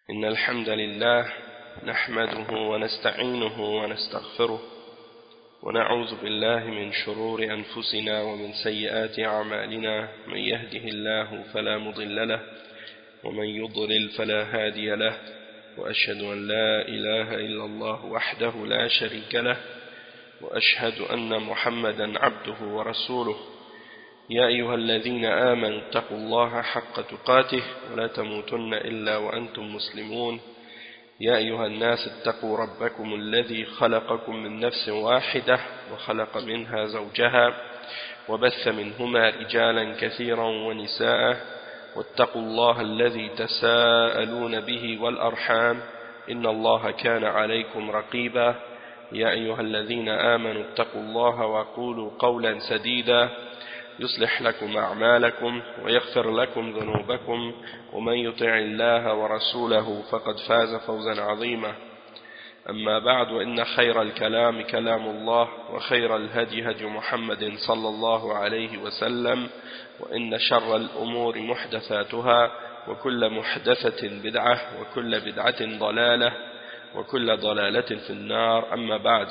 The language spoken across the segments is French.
إن الحمد لله نحمده ونستعينه ونستغفره ونعوذ بالله من شرور أنفسنا ومن سيئات أعمالنا من يهده الله فلا مضل له ومن يضلل فلا هادي له وأشهد أن لا إله إلا الله وحده لا شريك له وأشهد أن محمدا عبده ورسوله يا أيها الذين آمنوا اتقوا الله حق تقاته ولا تموتن إلا وأنتم مسلمون يا أيها الناس اتقوا ربكم الذي خلقكم من نفس واحدة وخلق منها زوجها وبث منهما رجالا كثيرا ونساء واتقوا الله الذي تساءلون به والأرحام إن الله كان عليكم رقيبا يا أيها الذين آمنوا اتقوا الله وقولوا قولا سديدا يصلح لكم أعمالكم ويغفر لكم ذنوبكم ومن يطع الله ورسوله فقد فاز فوزا عظيما أما بعد وإن خير الكلام كلام الله وخير الهدي هدي محمد صلى الله عليه وسلم وإن شر الأمور محدثاتها وكل محدثة بدعة وكل بدعة ضلالة وكل ضلالة في النار أما بعد.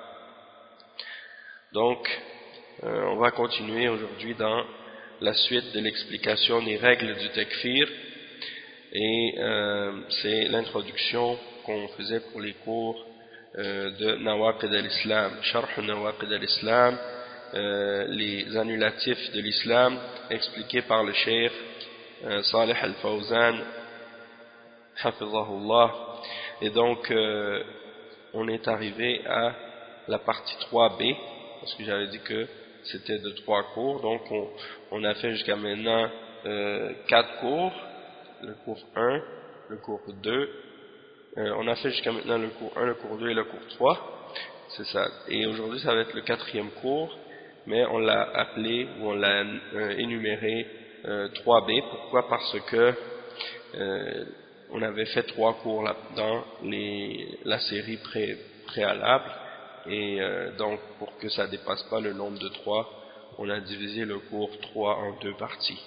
Donc on va continuer aujourd'hui dans la suite de l'explication des règles du takfir et c'est l'introduction qu'on faisait pour les cours de Nawaqid al-Islam, Sharh Nawaqid al-Islam, les annulatifs de l'islam expliqués par le cheikh Salih al-Fawzan Hafizahullah. Et donc on est arrivé à la partie 3b parce que j'avais dit que c'était de 3 cours, donc on a fait jusqu'à maintenant 4 cours, le cours 1, le cours 2, on a fait jusqu'à maintenant le cours 1, le cours 2 et le cours 3, c'est ça, et aujourd'hui ça va être le 4e cours, mais on l'a appelé, ou on l'a énuméré 3B, pourquoi? Parce que on avait fait 3 cours là, dans la série préalable, et donc pour que ça ne dépasse pas le nombre de 3, on a divisé le cours 3 en 2 parties.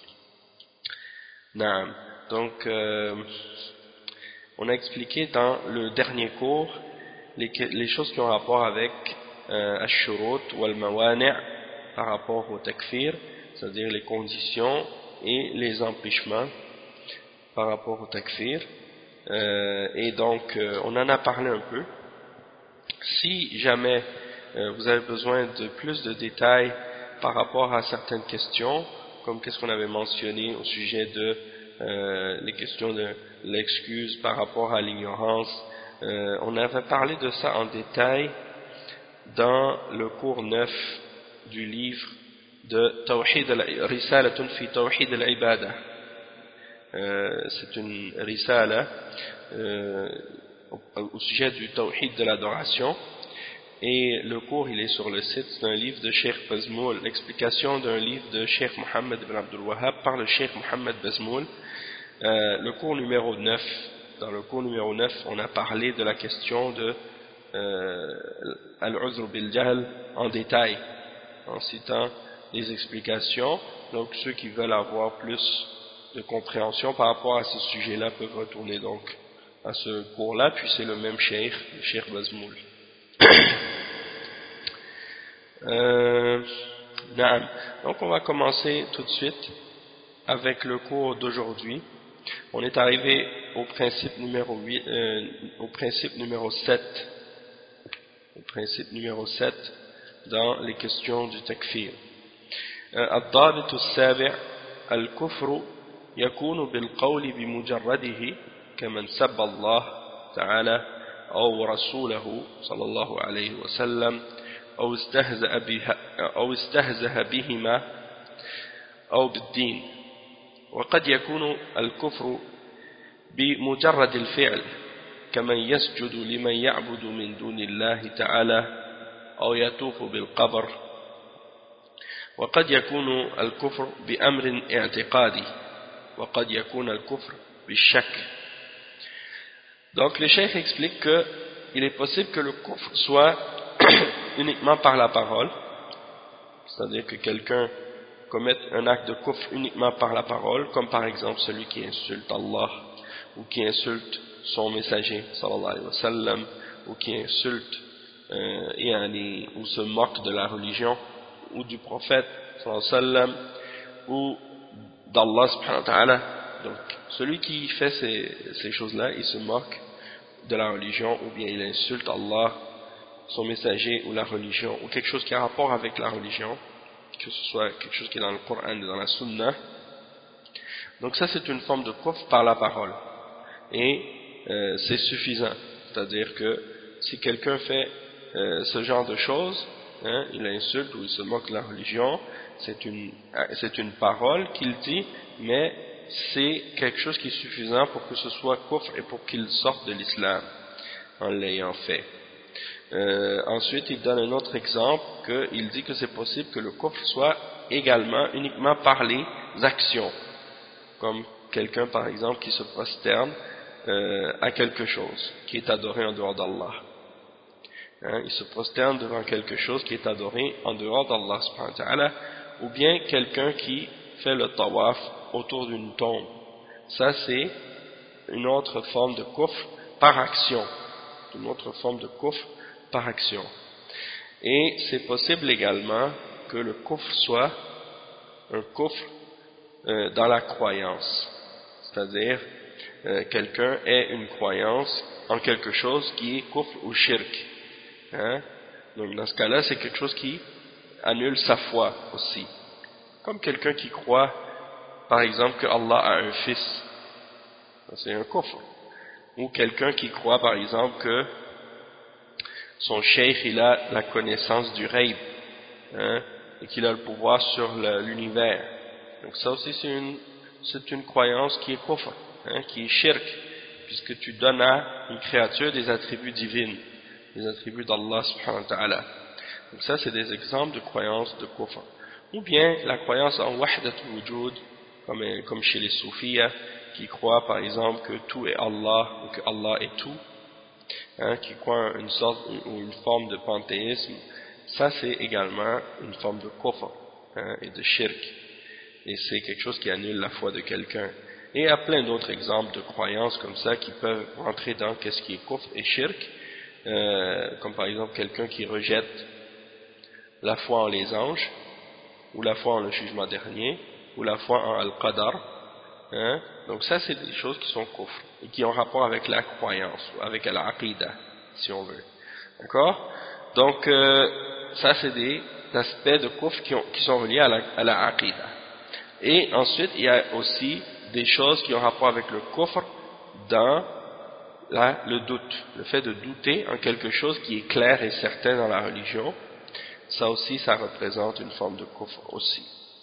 Donc on a expliqué dans le dernier cours les choses qui ont rapport avec Ash-Shurut wal-Mawani' par rapport au takfir, c'est-à-dire les conditions et les empêchements par rapport au takfir, et donc on en a parlé un peu. Si jamais vous avez besoin de plus de détails par rapport à certaines questions, comme qu'est-ce qu'on avait mentionné au sujet de les questions de l'excuse par rapport à l'ignorance, on avait parlé de ça en détail dans le cours 9 du livre de Tawhid Risalatun fi Tawhid al-Ibada. C'est une risala au sujet du tawhid de l'adoration, et le cours il est sur le site, c'est un livre de Cheikh Bazmoul, l'explication d'un livre de Cheikh Mohammed ibn Abdul Wahhab par le Cheikh Mohammed Bazmoul. Le cours numéro 9, dans le cours numéro 9 on a parlé de la question de al-uzr bil jahl en détail, en citant les explications. Donc ceux qui veulent avoir plus de compréhension par rapport à ce sujet-là peuvent retourner donc à ce cours-là, puis c'est le même cheikh, le cheikh Bazmoul. Donc on va commencer tout de suite avec le cours d'aujourd'hui. On est arrivé au principe numéro 8, au principe numéro 7, dans les questions du takfir. الضابط السابع الكفر يكون بالقول بمجرده كمن سب الله تعالى أو رسوله صلى الله عليه وسلم أو استهزأ بهما أو بالدين. وقد يكون الكفر بمجرد الفعل كمن يسجد لمن يعبد من دون الله تعالى أو يطوف بالقبر. وقد يكون الكفر بأمر اعتقادي وقد يكون الكفر بالشك. Donc le cheikh explique qu'il est possible que le kufr soit uniquement par la parole, c'est-à-dire que quelqu'un commette un acte de kufr uniquement par la parole, comme par exemple celui qui insulte Allah ou qui insulte son messager sallallahu alayhi wa sallam, ou qui insulte ou se moque de la religion ou du prophète sallallahu alayhi wa sallam ou d'Allah subhanahu wa ta'ala. Donc celui qui fait ces choses-là, il se moque de la religion, ou bien il insulte Allah, son messager ou la religion, ou quelque chose qui a rapport avec la religion, que ce soit quelque chose qui est dans le Coran et dans la Sunna. Donc ça c'est une forme de kufr par la parole, et c'est suffisant. C'est-à-dire que si quelqu'un fait ce genre de choses, il insulte ou il se moque de la religion, c'est une parole qu'il dit, mais c'est quelque chose qui est suffisant pour que ce soit kufr et pour qu'il sorte de l'islam en l'ayant fait. Ensuite il donne un autre exemple, qu'il dit que c'est possible que le kufr soit également uniquement par les actions, comme quelqu'un par exemple qui se prosterne à quelque chose qui est adoré en dehors d'Allah. Il se prosterne devant quelque chose qui est adoré en dehors d'Allah subhanahu wa ta'ala, ou bien quelqu'un qui fait le tawaf autour d'une tombe. Ça c'est une autre forme de kufr par action, une autre forme de kufr par action. Et c'est possible également que le kufr soit un kufr dans la croyance, c'est-à-dire quelqu'un ait une croyance en quelque chose qui est kufr ou shirk. Donc dans ce cas-là, c'est quelque chose qui annule sa foi aussi. Comme quelqu'un qui croit, par exemple, que Allah a un fils, c'est un kufr. Ou quelqu'un qui croit, par exemple, que son cheikh il a la connaissance du ghaib, et qu'il a le pouvoir sur l'univers. Donc ça aussi c'est une croyance qui est kufr, qui est shirk, puisque tu donnes à une créature des attributs divins, des attributs d'Allah subhanahu wa ta'ala. Donc ça c'est des exemples de croyances de kufr. Ou bien la croyance en wahdatul wujud, comme chez les soufis, qui croient par exemple que tout est Allah, ou que Allah est tout, qui croient une sorte ou une forme de panthéisme. Ça c'est également une forme de kufr et de shirk, et c'est quelque chose qui annule la foi de quelqu'un. Et il y a plein d'autres exemples de croyances comme ça qui peuvent rentrer dans qu'est-ce qui est kufr et shirk, comme par exemple quelqu'un qui rejette la foi en les anges, ou la foi en le jugement dernier, ou la foi en Al-Qadar. Donc ça c'est des choses qui sont kufr et qui ont rapport avec la croyance, ou avec Al-Aqidah si on veut. D'accord? Donc ça c'est des aspects de kufr qui sont reliés à la Aqidah. Et ensuite il y a aussi des choses qui ont rapport avec le kufr dans le doute, le fait de douter en quelque chose qui est clair et certain dans la religion. Ça aussi ça représente une forme de kufr aussi.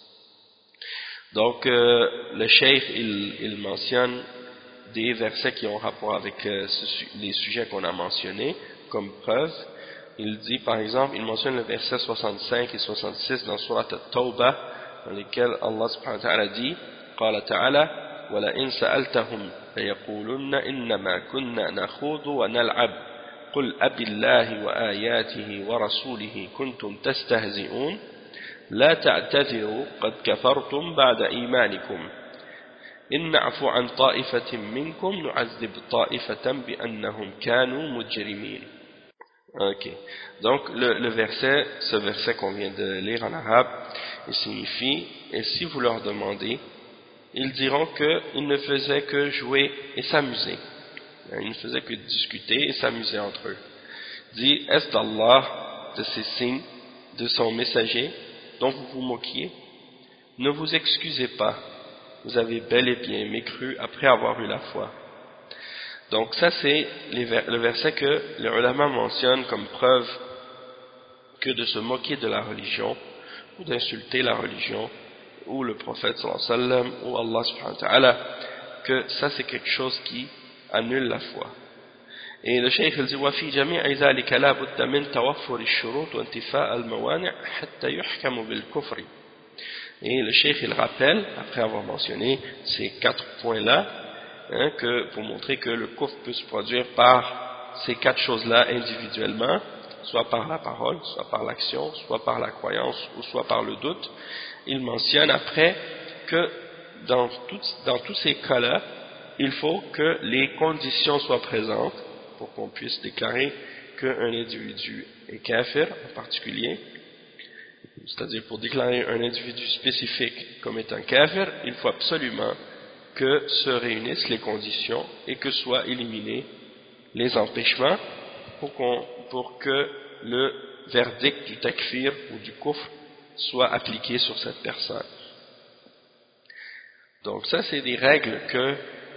Donc le cheikh il mentionne des versets qui ont rapport avec les sujets qu'on a mentionnés comme preuve. Il dit par exemple, il mentionne le verset 65 et 66 dans Surat At-Tawbah, dans lesquels Allah subhanahu wa ta'ala dit, قال تعالى ولئن سألتهم ليقولن إنما كنا نخوض ونلعب قل أبي الله وآياته ورسوله كنتم تستهزئون لا تعتذروا قد كفرتم بعد إيمانكم إن نعفو عن طائفة منكم نعذب طائفة بأنهم كانوا مجرمين. Ok. Donc ce verset qu'on vient de lire en arabe, il signifie, et si vous leur demandez, ils diront qu'ils ne faisaient que jouer et s'amuser. Ils ne faisaient que discuter et s'amuser entre eux. Dit, est-ce d'Allah, de ses signes, de son messager, dont vous vous moquiez? Ne vous excusez pas, vous avez bel et bien mécru après avoir eu la foi. Donc ça c'est le verset que les ulama mentionnent comme preuve que de se moquer de la religion, ou d'insulter la religion, ou le prophète sallallahu alayhi wa sallam, ou Allah subhanahu wa ta'ala, que ça c'est quelque chose qui annule la foi. Et le cheikh il dit وفي جميع ذلك لا بد من توفر الشروط وانتفاء الموانع حتى يحكم بالكفر. Et le cheikh il rappelle, après avoir mentionné ces 4 points-là, pour montrer que le kufr peut se produire par ces 4 choses-là individuellement, soit par la parole, soit par l'action, soit par la croyance, ou soit par le doute. Il mentionne après que dans tous ces cas-là, il faut que les conditions soient présentes pour qu'on puisse déclarer qu'un individu est kafir en particulier. C'est-à-dire, pour déclarer un individu spécifique comme étant kafir, il faut absolument que se réunissent les conditions et que soient éliminés les empêchements pour que le verdict du takfir ou du kufr soit appliqué sur cette personne. Donc ça, c'est des règles que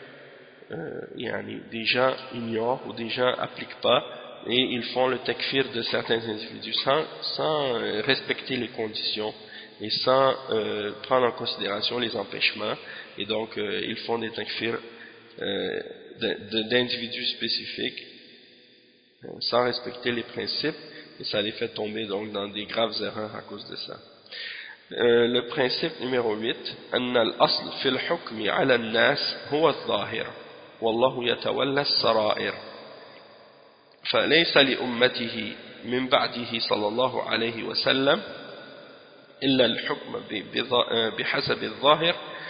des gens ignorent ou des gens n'appliquent pas, et ils font le takfir de certains individus sans respecter les conditions et sans prendre en considération les empêchements, et donc ils font des takfirs d'individus spécifiques sans respecter les principes, et ça les fait tomber donc dans des graves erreurs à cause de ça. Le principe numéro 8, أن الأصل في الحكم على الناس هو الظاهر والله يتولى السرائر فليس لأمته من بعده صلى الله عليه وسلم إلا الحكم بحسب الظاهر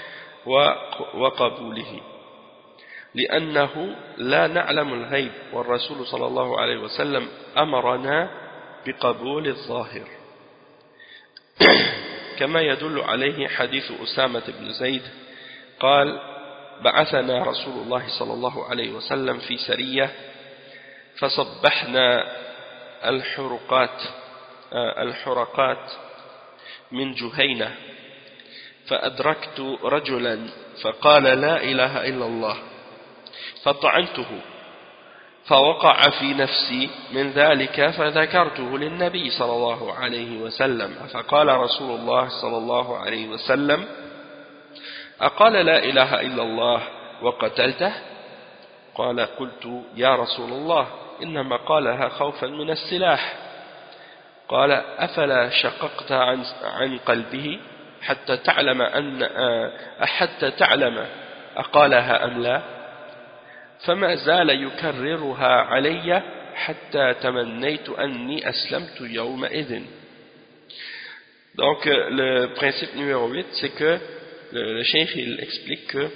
وقبوله لأنه لا نعلم الغيب والرسول صلى الله عليه وسلم أمرنا بقبول الظاهر كما يدل عليه حديث أسامة بن زيد قال بعثنا رسول الله صلى الله عليه وسلم في سرية فصبحنا الحرقات من جهينة فأدركت رجلا فقال لا إله إلا الله فطعنته فوقع في نفسي من ذلك فذكرته للنبي صلى الله عليه وسلم فقال رسول الله صلى الله عليه وسلم أقال لا إله إلا الله وقتلته قال قلت يا رسول الله إنما قالها خوفا من السلاح قال أفلا شققت عن قلبه حتى تعلم أقالها أم لا فما زال يكررها علي حتى تمنيت أني أسلمت يومئذ. Donc le principe numéro 8, c'est que le cheikh il explique que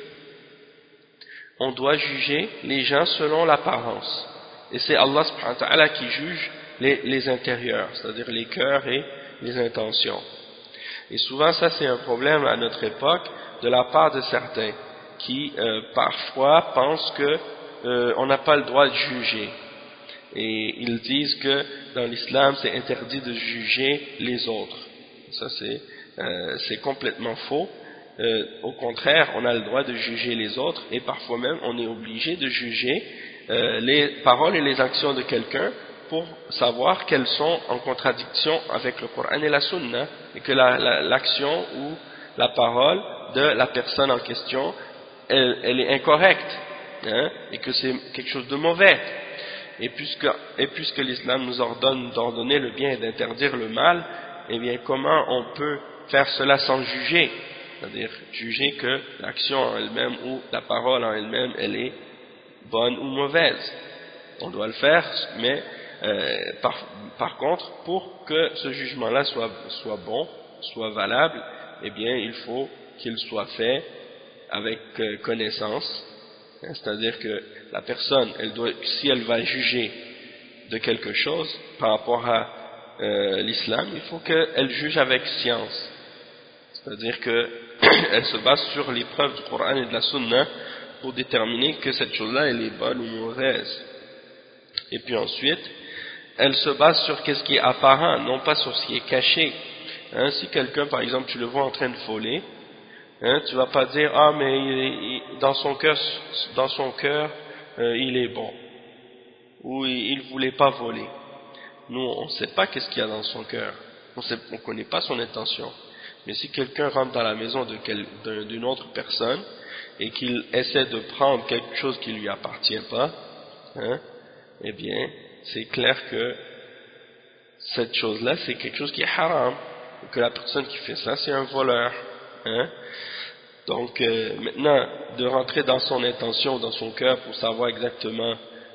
on doit juger les gens selon l'apparence, et c'est Allah subhanahu wa ta'ala qui juge les intérieurs, c'est-à-dire les cœurs et les intentions. Et souvent ça c'est un problème à notre époque de la part de certains qui parfois pensent que on n'a pas le droit de juger, et ils disent que dans l'islam c'est interdit de juger les autres. Ça c'est complètement faux. Au contraire, on a le droit de juger les autres, et parfois même on est obligé de juger les paroles et les actions de quelqu'un pour savoir qu'elles sont en contradiction avec le Coran et la Sunna, et que l'action ou la parole de la personne en question elle est incorrecte, hein, et que c'est quelque chose de mauvais. Et puisque l'islam nous ordonne d'ordonner le bien et d'interdire le mal, eh bien comment on peut faire cela sans juger? C'est-à-dire juger que l'action en elle-même ou la parole en elle-même elle est bonne ou mauvaise. On doit le faire, mais par contre, pour que ce jugement-là soit bon, soit valable, eh bien il faut qu'il soit fait avec connaissance. C'est-à-dire que la personne, si elle va juger de quelque chose par rapport à l'islam, il faut qu'elle juge avec science. C'est-à-dire qu'elle se base sur les preuves du Coran et de la Sunna pour déterminer que cette chose-là, elle est bonne ou mauvaise. Et puis ensuite, elle se base sur ce qui est apparent, non pas sur ce qui est caché. Hein, si quelqu'un, par exemple, tu le vois en train de voler, hein, tu vas pas dire ah mais dans son cœur il est bon, ou il voulait pas voler. Nous on sait pas qu'est-ce qu'il y a dans son cœur, on connaît pas son intention. Mais si quelqu'un rentre dans la maison d'une autre personne et qu'il essaie de prendre quelque chose qui lui appartient pas, hein, eh bien c'est clair que cette chose-là c'est quelque chose qui est haram, et que la personne qui fait ça c'est un voleur, hein. Donc maintenant, de rentrer dans son intention, dans son cœur, pour savoir exactement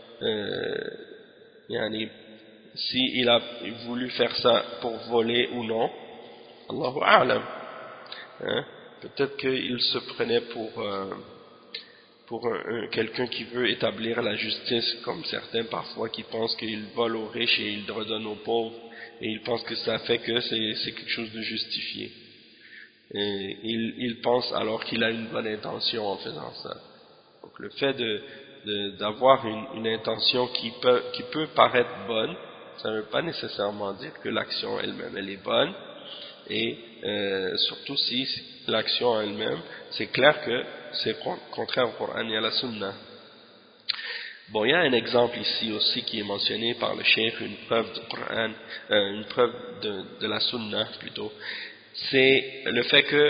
s'il a voulu faire ça pour voler ou non, Allahu A'lam, hein? Peut-être qu'il se prenait pour quelqu'un qui veut établir la justice, comme certains parfois qui pensent qu'ils volent aux riches et ils redonnent aux pauvres, et ils pensent que ça fait que c'est quelque chose de justifié. Et il pense alors qu'il a une bonne intention en faisant ça. Donc le fait d'avoir une intention qui peut paraître bonne, ça ne veut pas nécessairement dire que l'action elle-même elle est bonne, et surtout si l'action elle-même, c'est clair que c'est contraire au Coran et à la Sunna. Bon, il y a un exemple ici aussi qui est mentionné par le cheikh, une preuve du Coran, une preuve de la Sunna plutôt. C'est le fait que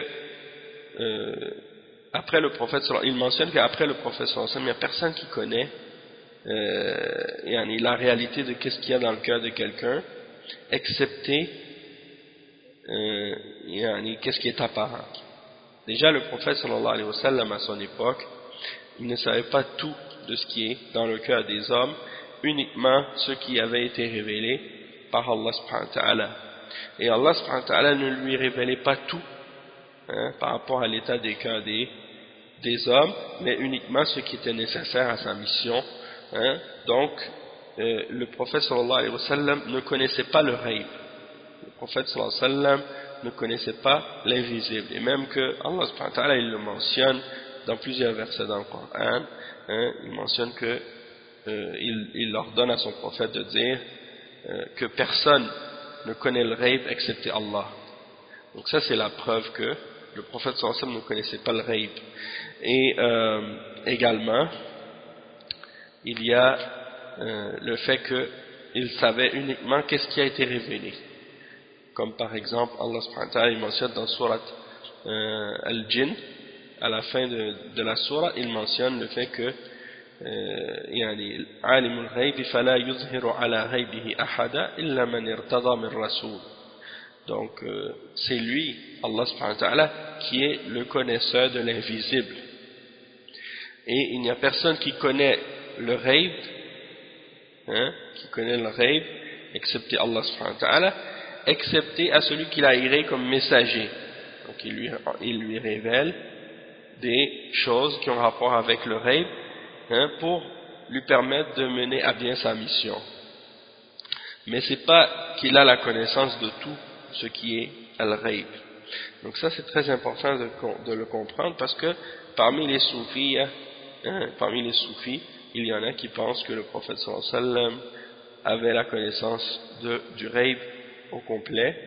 après le prophète, il mentionne qu'après le prophète, il n'y a personne qui connaît la réalité de qu'est-ce qu'il y a dans le cœur de quelqu'un, excepté qu'est-ce qui est apparent. Déjà le prophète sallallahu alayhi wa sallam à son époque, il ne savait pas tout de ce qui est dans le cœur des hommes, uniquement ce qui avait été révélé par Allah subhanahu wa ta'ala. Et Allah subhanahu wa ta'ala ne lui révélait pas tout par rapport à l'état des cœurs des hommes, mais uniquement ce qui était nécessaire à sa mission. Donc le prophète sallallahu alayhi wa sallam ne connaissait pas le ghaib. Le prophète sallallahu alayhi wa sallam ne connaissait pas l'invisible, et même que Allah subhanahu wa ta'ala il le mentionne dans plusieurs versets dans le Coran, il mentionne que il ordonne à son prophète de dire que personne ne connaît le ghaib excepté Allah. Donc ça c'est la preuve que le prophète sallallahu alayhi wa sallam ne connaissait pas le ghaib. Et également il y a le fait qu'il savait uniquement qu'est-ce qui a été révélé. Comme par exemple, Allah subhanahu wa ta'ala il mentionne dans Surat Al-Jinn, à la fin de la Surah, il mentionne le fait que Alimul Ghaybi fala yuzhiru ala ghaybihi ahada illa man irtada min rasoul. Donc c'est lui, Allah subhanahu wa ta'ala, qui est le connaisseur de l'invisible. Et il n'y a personne qui connaît le ghaib, excepté Allah subhanahu wa ta'ala, excepté à celui qu'il a aéré comme messager. Donc il lui révèle des choses qui ont rapport avec le ghaib, pour lui permettre de mener à bien sa mission. Mais c'est pas qu'il a la connaissance de tout ce qui est al-ghaib. Donc ça c'est très important de le comprendre, parce que parmi les soufis, il y en a qui pensent que le prophète sallallahu alayhi wa sallam avait la connaissance du ghaib au complet,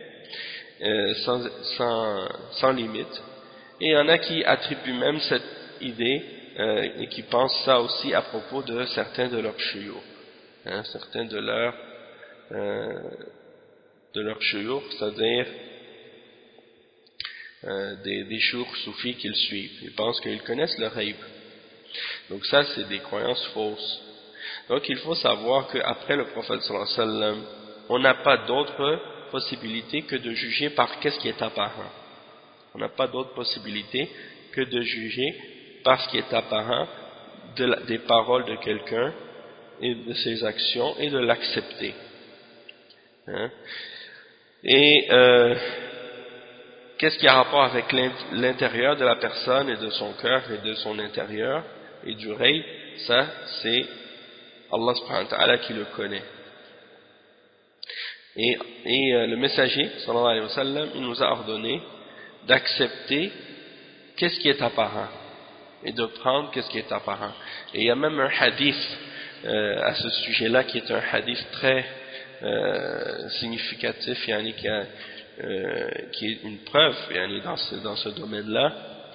sans limite, et il y en a qui attribuent même cette idée et qui pensent ça aussi à propos de certains de leurs shuyukh, certains de leurs shuyukh, c'est-à-dire des shuyukh soufis qu'ils suivent. Ils pensent qu'ils connaissent le ghaib. Donc ça c'est des croyances fausses. Donc il faut savoir qu'après le prophète sallallahu alayhi wa sallam, on n'a pas d'autre possibilité que de juger par qu'est-ce qui est apparent. On n'a pas d'autre possibilité que de juger par ce qui est apparent des paroles de quelqu'un et de ses actions, et de l'accepter. Et qu'est-ce qui a rapport avec l'intérieur de la personne et de son cœur et de son intérieur et du ghaib, ça c'est Allah subhanahu wa ta'ala qui le connaît. Et le messager sallallahu alayhi wa sallam, il nous a ordonné d'accepter qu'est-ce qui est apparent et de prendre qu'est-ce qui est apparent. Et il y a même un hadith à ce sujet-là qui est un hadith très significatif, qui est une preuve dans ce domaine-là,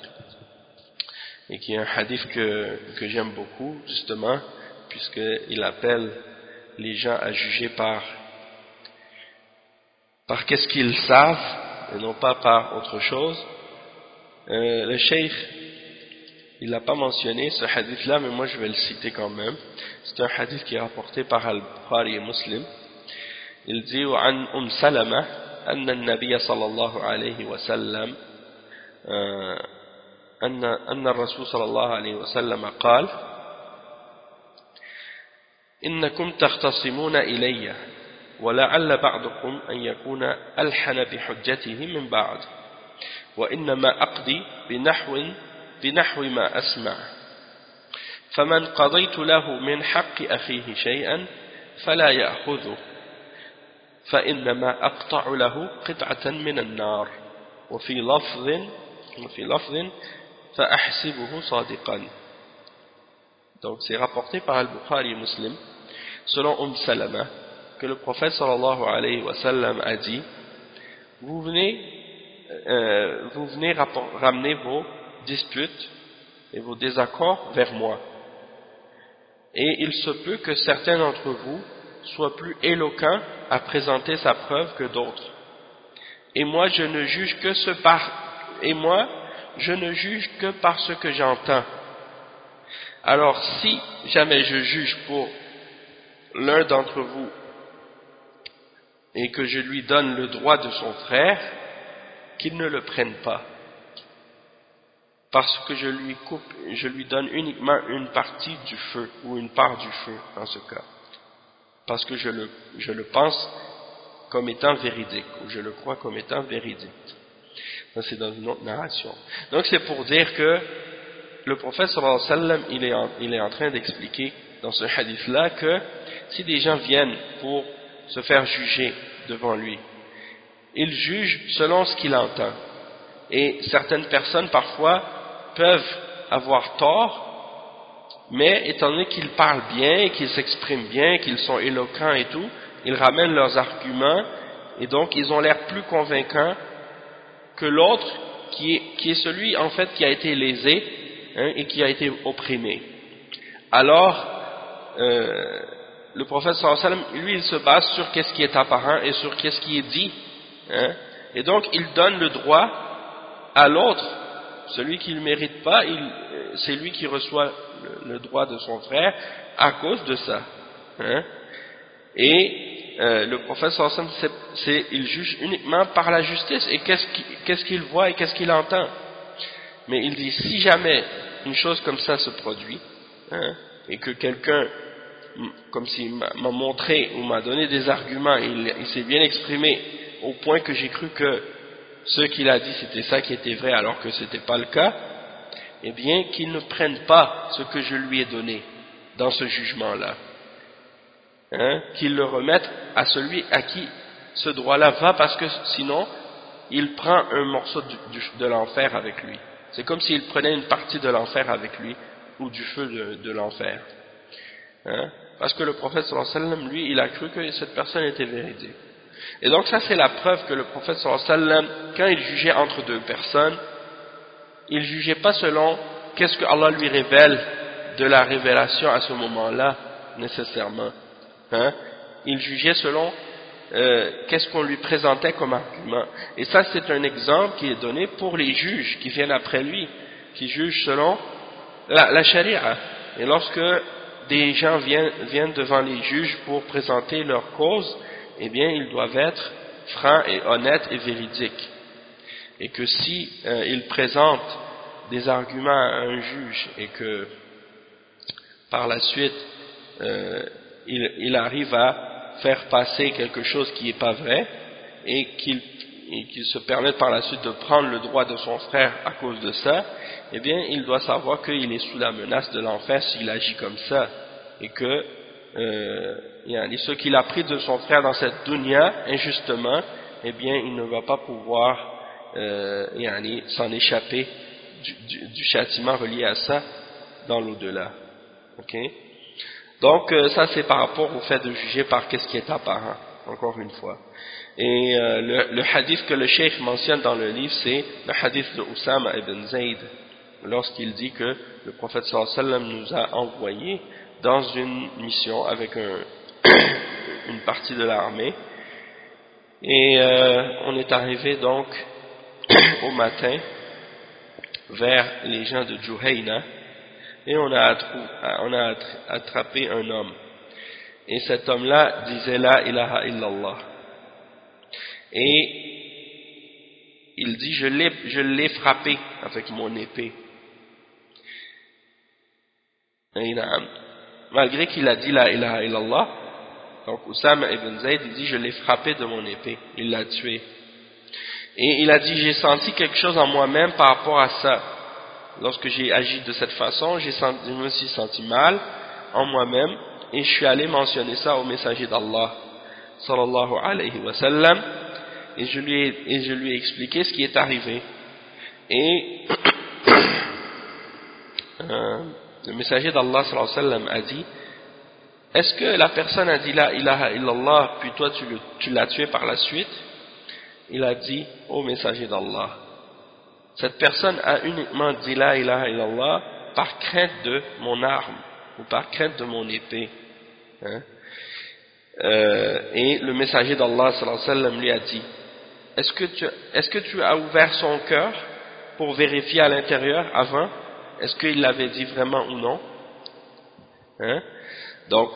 et qui est un hadith que j'aime beaucoup justement, puisqu'il appelle les gens à juger par qu'est-ce qu'ils savent et non pas par autre chose. Le cheikh il n'a pas mentionné ce hadith là, mais moi je vais le citer quand même. C'est un hadith qui est rapporté par Al-Bukhari et Muslim. Il dit عن سلمة أن النبي صلى الله عليه وسلم أن الرسول صلى الله عليه وسلم قال إنكم تختصمون إلي ولعل بعضكم أن يكون ألحن بحجته من بعض وإنما أقضي بنحو ما أسمع فمن قضيت له من حق أخيه شيئا فلا يأخذه فإنما أقطع له قطعة من النار وفي لفظ فأحسبه صادقا. Donc c'est rapporté par Al-Bukhari et Muslim selon Salama que le prophète sallallahu alayhi wa sallam a dit: vous venez ramener vos disputes et vos désaccords vers moi, et il se peut que certains d'entre vous soient plus éloquents à présenter sa preuve que d'autres, et moi je ne juge que par ce que j'entends. Alors si jamais je juge pour l'un d'entre vous et que je lui donne le droit de son frère, qu'il ne le prenne pas, parce que je lui donne uniquement une partie du feu, ou une part du feu dans ce cas, parce que je le pense comme étant véridique, ou je le crois comme étant véridique. Ça c'est dans une autre narration. Donc c'est pour dire que le prophète sallallahu alayhi wa sallam, il est en train d'expliquer dans ce hadith-là que si des gens viennent pour se faire juger devant lui, il juge selon ce qu'il entend. Et certaines personnes parfois peuvent avoir tort, mais étant donné qu'ils parlent bien, qu'ils s'expriment bien, qu'ils sont éloquents et tout, ils ramènent leurs arguments et donc ils ont l'air plus convaincants que l'autre qui est celui en fait qui a été lésé, hein, et qui a été opprimé. Alors le prophète sallallahu alayhi wa sallam, lui, il se base sur qu'est-ce qui est apparent et sur qu'est-ce qui est dit, hein, et donc il donne le droit à l'autre. Celui qui ne le mérite pas, c'est lui qui reçoit le droit de son frère à cause de ça, hein. Et le prophète sallallahu alayhi wa sallam, il juge uniquement par la justice et qu'est-ce qu'il voit et qu'est-ce qu'il entend. Mais il dit, si jamais une chose comme ça se produit, hein, et que quelqu'un, comme s'il m'a montré ou m'a donné des arguments, il s'est bien exprimé au point que j'ai cru que ce qu'il a dit c'était ça qui était vrai alors que ce n'était pas le cas, eh bien qu'il ne prenne pas ce que je lui ai donné dans ce jugement-là, hein, qu'il le remette à celui à qui ce droit-là va, parce que sinon il prend un morceau de l'enfer avec lui. C'est comme s'il prenait une partie de l'enfer avec lui, ou du feu de l'enfer, hein, parce que le prophète sallallahu alayhi wa sallam, lui, il a cru que cette personne était véridique. Et donc ça c'est la preuve que le prophète sallallahu alayhi wa sallam, quand il jugeait entre deux personnes, il jugeait pas selon qu'est-ce que Allah lui révèle de la révélation à ce moment-là nécessairement, hein. Il jugeait selon qu'est-ce qu'on lui présentait comme argument. Et ça c'est un exemple qui est donné pour les juges qui viennent après lui, qui jugent selon la charia. Et lorsque des gens viennent devant les juges pour présenter leur cause, eh bien ils doivent être francs et honnêtes et véridiques. Et que si ils présentent des arguments à un juge et que par la suite il arrive à faire passer quelque chose qui n'est pas vrai et qu'il se permette par la suite de prendre le droit de son frère à cause de ça, eh bien il doit savoir qu'il est sous la menace de l'enfer s'il agit comme ça, et que ce qu'il a pris de son frère dans cette dunya injustement, eh bien il ne va pas pouvoir s'en échapper du châtiment relié à ça dans l'au-delà. Okay? Donc ça c'est par rapport au fait de juger par qu'est-ce qui est apparent, encore une fois. Et le hadith que le cheikh mentionne dans le livre, c'est le hadith de Usama ibn Zayd, lorsqu'il dit que le prophète sallallahu alayhi wa sallam nous a envoyés dans une mission avec une partie de l'armée, et on est arrivé donc au matin vers les gens de Juhayna, et on a attrapé un homme, et cet homme-là disait la ilaha illallah, et il dit je l'ai frappé avec mon épée, et malgré qu'il a dit la ilaha illallah, donc Usama ibn Zayd il dit je l'ai frappé de mon épée, il l'a tué. Et il a dit j'ai senti quelque chose en moi-même par rapport à ça, lorsque j'ai agi de cette façon, je me suis senti mal en moi-même, et je suis allé mentionner ça au messager d'Allah, sallallahu alayhi wa sallam, et je lui ai expliqué ce qui est arrivé. Et le messager d'Allah, sallallahu alayhi wa sallam, a dit: est-ce que la personne a dit la ilaha illallah, puis toi tu l'as tué par la suite? Il a dit: ô messager d'Allah, cette personne a uniquement dit la ilaha illallah par crainte de mon arme, ou par crainte de mon épée. Hein? Et le messager d'Allah, sallallahu alayhi wa sallam, lui a dit: est-ce que tu as ouvert son cœur pour vérifier à l'intérieur avant? Est-ce qu'il l'avait dit vraiment ou non? Hein? Donc,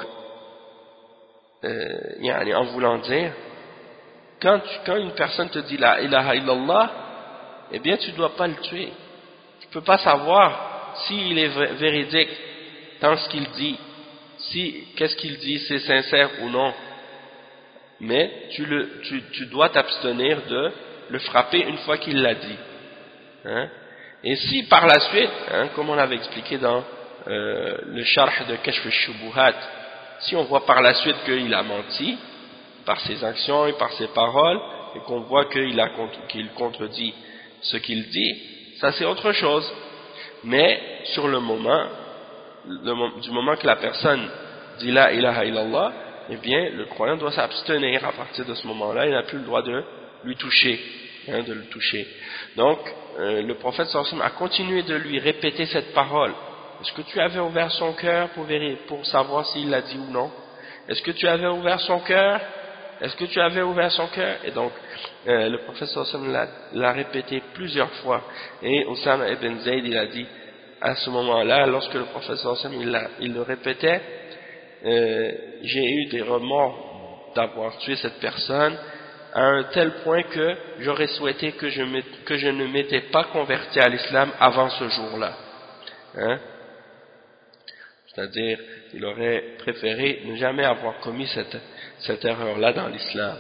en voulant dire, quand une personne te dit la ilaha illallah, eh bien tu ne dois pas le tuer. Tu ne peux pas savoir s'il est véridique dans ce qu'il dit, qu'est-ce qu'il dit, c'est sincère ou non. Mais tu dois t'abstenir de le frapper une fois qu'il l'a dit. Hein? Et si par la suite, comme on l'avait expliqué dans le sharh de Kashf al-Shubuhat, si on voit par la suite qu'il a menti par ses actions et par ses paroles, et qu'on voit qu'il contredit ce qu'il dit, ça c'est autre chose. Mais sur le moment, du moment que la personne dit la ilaha illallah, eh bien le croyant doit s'abstenir. À partir de ce moment-là, il n'a plus le droit de lui toucher, de le toucher. Donc le prophète sallallahu alayhi wa sallam a continué de lui répéter cette parole. Est-ce que tu avais ouvert son cœur pour savoir s'il l'a dit ou non? Est-ce que tu avais ouvert son cœur? Est-ce que tu avais ouvert son cœur? Et donc le prophète sallallahu alayhi wa sallam l'a répété plusieurs fois. Et Osama ibn Zayd, il a dit à ce moment-là, lorsque le prophète sallallahu alayhi wa sallam il le répétait, j'ai eu des remords d'avoir tué cette personne, à un tel point que j'aurais souhaité que je ne m'étais pas converti à l'islam avant ce jour-là. Hein? C'est-à-dire, il aurait préféré ne jamais avoir commis cette erreur-là dans l'islam.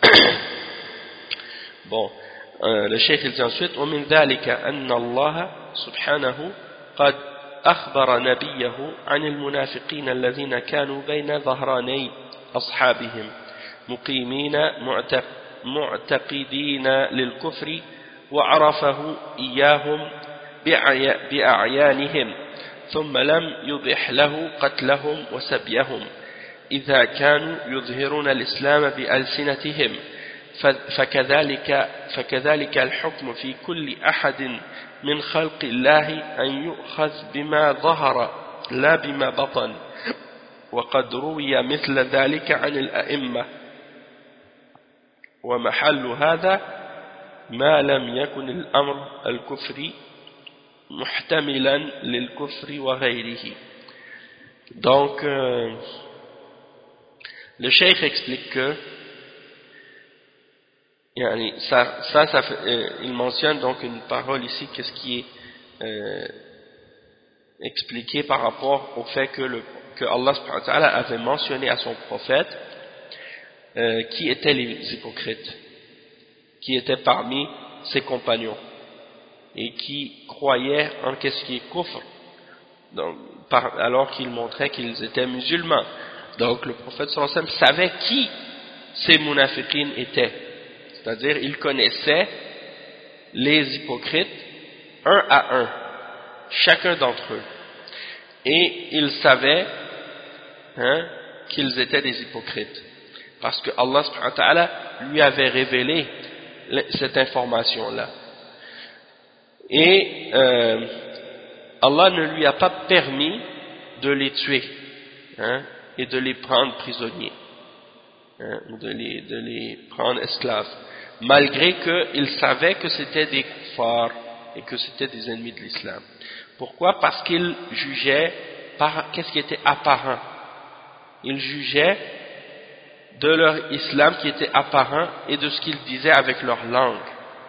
Bon, le cheikh il dit ensuite: ومن ذلك أن الله سبحانه قد أخبر نبيه عن المنافقين الذين كانوا بين ظهراني أصحابهم مقيمين معتقدين للكفر وعرفه إياهم بأعيانهم ثم لم يبح له قتلهم وسبيهم إذا كانوا يظهرون الإسلام بألسنتهم فكذلك الحكم في كل أحد من خلق الله أن يؤخذ بما ظهر لا بما بطن وقد روي مثل ذلك عن الأئمة ومحل هذا ما لم يكن الأمر الكفري محتملا للكفر وغيره. Donc le cheikh explique que il mentionne donc une parole ici, qu'est-ce qui est expliqué par rapport au fait que Allah subhanahu wa ta'ala avait mentionné à son prophète qui étaient les hypocrites, qui étaient parmi ses compagnons et qui croyaient en qu'est-ce qui est kufr, donc, alors qu'il montrait qu'ils étaient musulmans. Donc le prophète sallallahu alayhi wa sallam savait qui ces munafiqines étaient, c'est-à-dire il connaissait les hypocrites un à un, chacun d'entre eux, et il savait qu'ils étaient des hypocrites parce que Allah subhanahu wa ta'ala lui avait révélé cette information-là. Et Allah ne lui a pas permis de les tuer et de les prendre prisonniers, ou de les prendre esclaves, malgré qu'il savait que c'était des kuffars et que c'était des ennemis de l'islam. Pourquoi? Parce qu'il jugeait par qu'est-ce qui était apparent. Il jugeait de leur islam qui était apparent et de ce qu'ils disaient avec leur langue.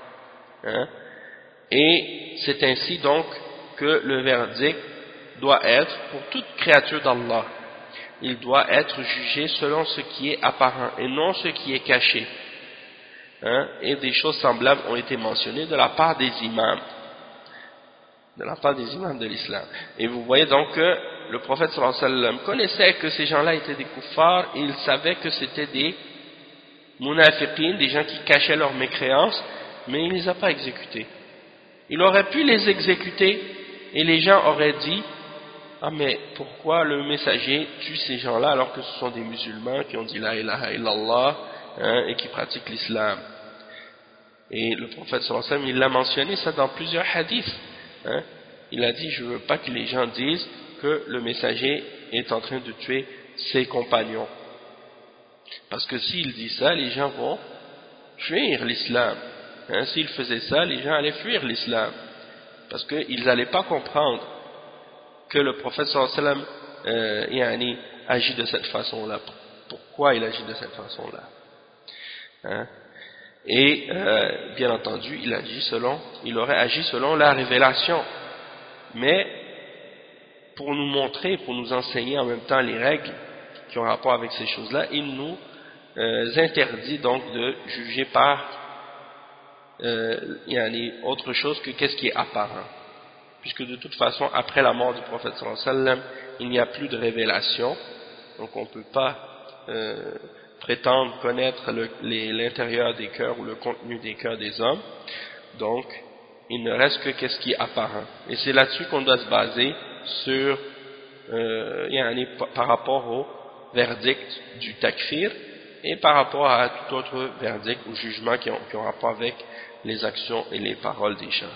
Et c'est ainsi donc que le verdict doit être pour toute créature d'Allah. Il doit être jugé selon ce qui est apparent et non ce qui est caché. Et des choses semblables ont été mentionnées de la part des imams. de la part des imams de l'islam. Et vous voyez donc que le prophète sallallahu alayhi wa sallam connaissait que ces gens-là étaient des kuffars, et il savait que c'était des munafiqin, des gens qui cachaient leur mécréance, mais il ne les a pas exécutés. Il aurait pu les exécuter, et les gens auraient dit: ah, mais pourquoi le messager tue ces gens-là alors que ce sont des musulmans qui ont dit la ilaha illallah, hein, et qui pratiquent l'islam? Et le prophète sallallahu alayhi wa sallam, il l'a mentionné ça dans plusieurs hadiths, hein. Il a dit: je ne veux pas que les gens disent que le messager est en train de tuer ses compagnons, parce que s'il dit ça, les gens vont fuir l'islam, hein. S'il faisait ça, les gens allaient fuir l'islam, parce qu'ils n'allaient pas comprendre que le prophète sallallahu alayhi wa sallam agit de cette façon-là. Pourquoi il agit de cette façon-là, hein? Et bien entendu, il aurait agi selon la révélation, mais pour nous montrer, pour nous enseigner en même temps les règles qui ont rapport avec ces choses-là, il nous interdit donc de juger par autre chose que qu'est-ce qui est apparent, puisque de toute façon, après la mort du prophète sallallahu alayhi wa sallam, il n'y a plus de révélation, donc on ne peut pas prétendre connaître l'intérieur des cœurs ou le contenu des cœurs des hommes. Donc il ne reste que qu'est-ce qui est apparent, et c'est là-dessus qu'on doit se baser sur par rapport au verdict du takfir et par rapport à tout autre verdict ou jugement qui ont rapport avec les actions et les paroles des gens.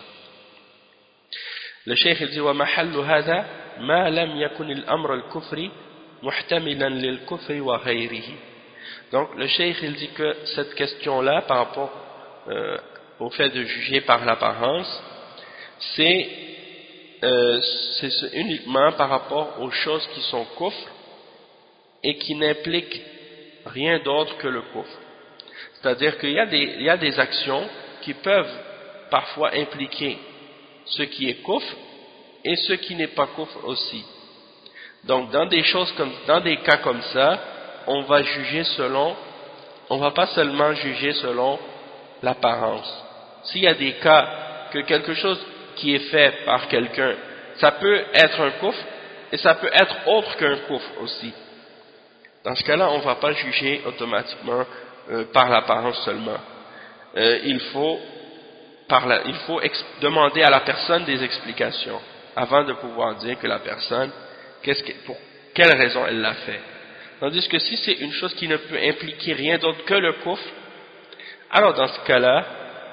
Le cheikh il dit: وَمَحَلُّ هَذَا مَا لَمْ يَكُنِ الْأَمْرَ الْكُفْرِ مُحْتَمِلًا لِلْكُفْرِ وَغَيْرِهِ. Donc le cheikh il dit que cette question-là par rapport au fait de juger par l'apparence, c'est uniquement par rapport aux choses qui sont kufr et qui n'impliquent rien d'autre que le kufr. C'est-à-dire qu'il y a des actions qui peuvent parfois impliquer ce qui est kufr et ce qui n'est pas kufr aussi. Donc dans des cas comme ça, on va pas seulement juger selon l'apparence. S'il y a des cas que quelque chose qui est fait par quelqu'un, ça peut être un kufr et ça peut être autre qu'un kufr aussi. Dans ce cas-là, on ne va pas juger automatiquement par l'apparence seulement. Il faut demander à la personne des explications avant de pouvoir dire que la personne, pour quelle raison elle l'a fait. Tandis que si c'est une chose qui ne peut impliquer rien d'autre que le kufr, alors dans ce cas-là,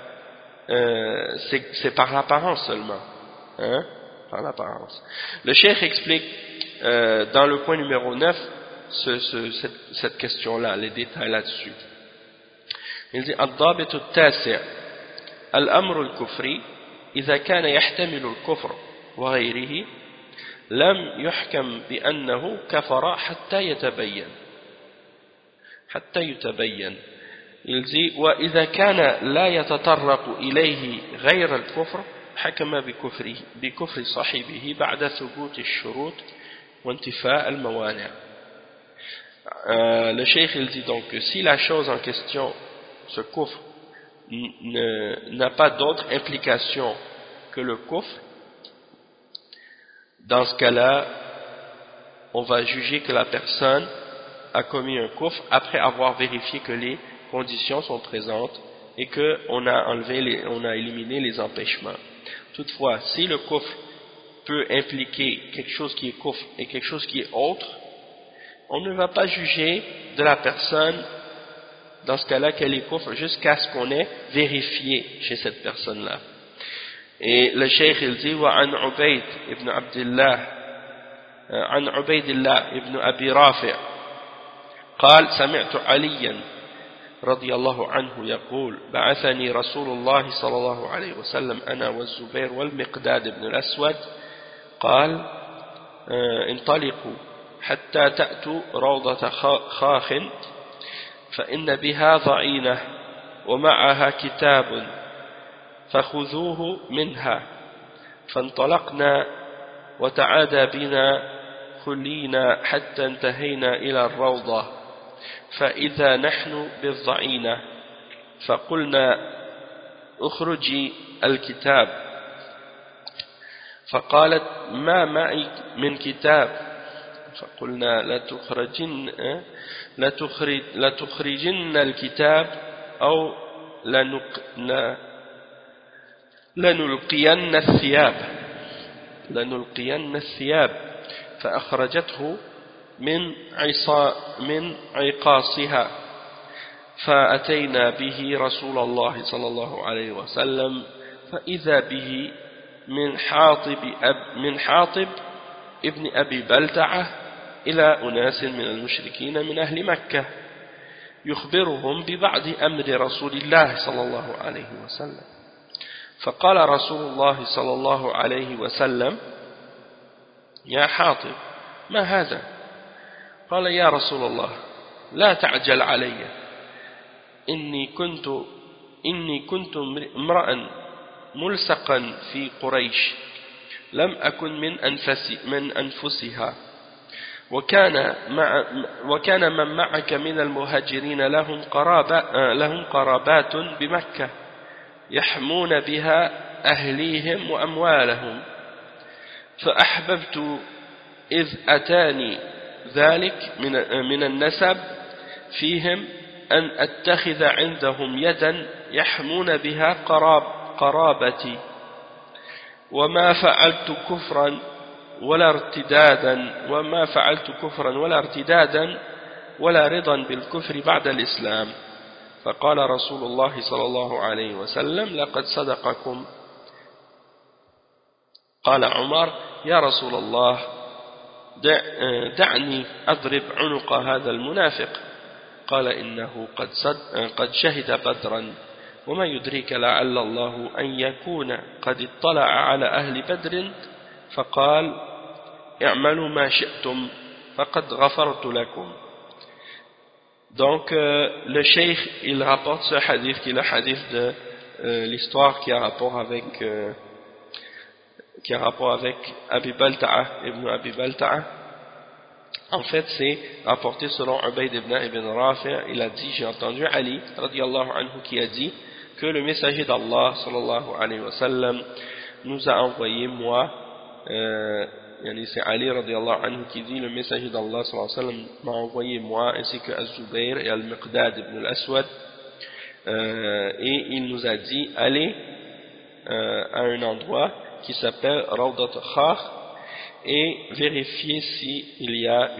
c'est par l'apparence seulement, hein, par l'apparence. Le cheikh explique dans le point numéro 9 cette question-là, les détails là-dessus. Il dit: الضابط التاسع الأمر الكفري إذا كان يحتمل الكفر وغيره لم يحكم بأنه كفر حتى يتبين. Il dit: وإذا كان لا يتطرق إليه غير الكفر حكم بكفر صاحبه بعد ثبوت الشروط وانتفاء الموانع. Le cheikh il dit donc que si la chose en question, ce kufr, n'a pas d'autre implication que le kufr, dans ce cas-là, on va juger que la personne a commis un kufr après avoir vérifié que les conditions sont présentes et qu'on a éliminé les empêchements. Toutefois, si le kufr peut impliquer quelque chose qui est kufr et quelque chose qui est autre, on ne va pas juger de la personne dans ce cas-là qu'elle est kufr jusqu'à ce qu'on ait vérifié chez cette personne-là. Et le cheikh il dit: وعن عبيد ابن عبد الله عن عبيد الله ابن أبي رافع قال: سمعت عليا رضي الله عنه يقول: بعثني رسول الله صلى الله عليه وسلم أنا والزبير والمقداد بن الأسود قال: انطلقوا حتى تأتوا روضة خاخ فإن بها ضعينة ومعها كتاب فخذوه منها. فانطلقنا وتعادى بنا خلينا حتى انتهينا إلى الروضة فإذا نحن بالضعينة فقلنا: اخرجي الكتاب. فقالت ما معي من كتاب فقلنا لتخرجن الكتاب أو لنلقين الثياب فأخرجته من عقاصها فأتينا به رسول الله صلى الله عليه وسلم فإذا به من حاطب ابن أبي بلتعة إلى أناس من المشركين من أهل مكة يخبرهم ببعض أمر رسول الله صلى الله عليه وسلم فقال رسول الله صلى الله عليه وسلم يا حاطب ما هذا؟ قال يا رسول الله لا تعجل علي إني كنت امرأ ملصقا في قريش لم أكن من أنفسها وكان من معك من المهاجرين لهم قرابات بمكة يحمون بها أهليهم وأموالهم فأحببت إذ أتاني ذلك من النسب فيهم أن أتخذ عندهم يدا يحمون بها قرابتي وما فعلت كفرا ولا ارتدادا ولا رضا بالكفر بعد الإسلام فقال رسول الله صلى الله عليه وسلم لقد صدقكم قال عمر يا رسول الله دعني أضرب عنق هذا المنافق قال إنه قد شهد بدرا وما يدريك لعل الله أن يكون قد اطلع على أهل بدر فقال اعملوا ما شئتم فقد غفرت لكم. Donc le cheikh il rapporte ce hadith qui est le hadith de l'histoire qui a rapport avec Abi Balta'a, Ibn Abi Balta'a. En fait c'est rapporté selon Ubayd ibn Rafi'. Il a dit j'ai entendu Ali radiyallahu anhu qui a dit que le messager d'Allah sallallahu alayhi wa sallam nous a envoyé moi c'est Ali radiyallahu anhu qui dit le messager d'Allah sallallahu alayhi wa sallam m'a envoyé moi ainsi que Az-Zubayr et Al-Miqdad ibn al-Aswad et il nous a dit allez à un endroit qui s'appelle Rawdat Khar et vérifier s'il y a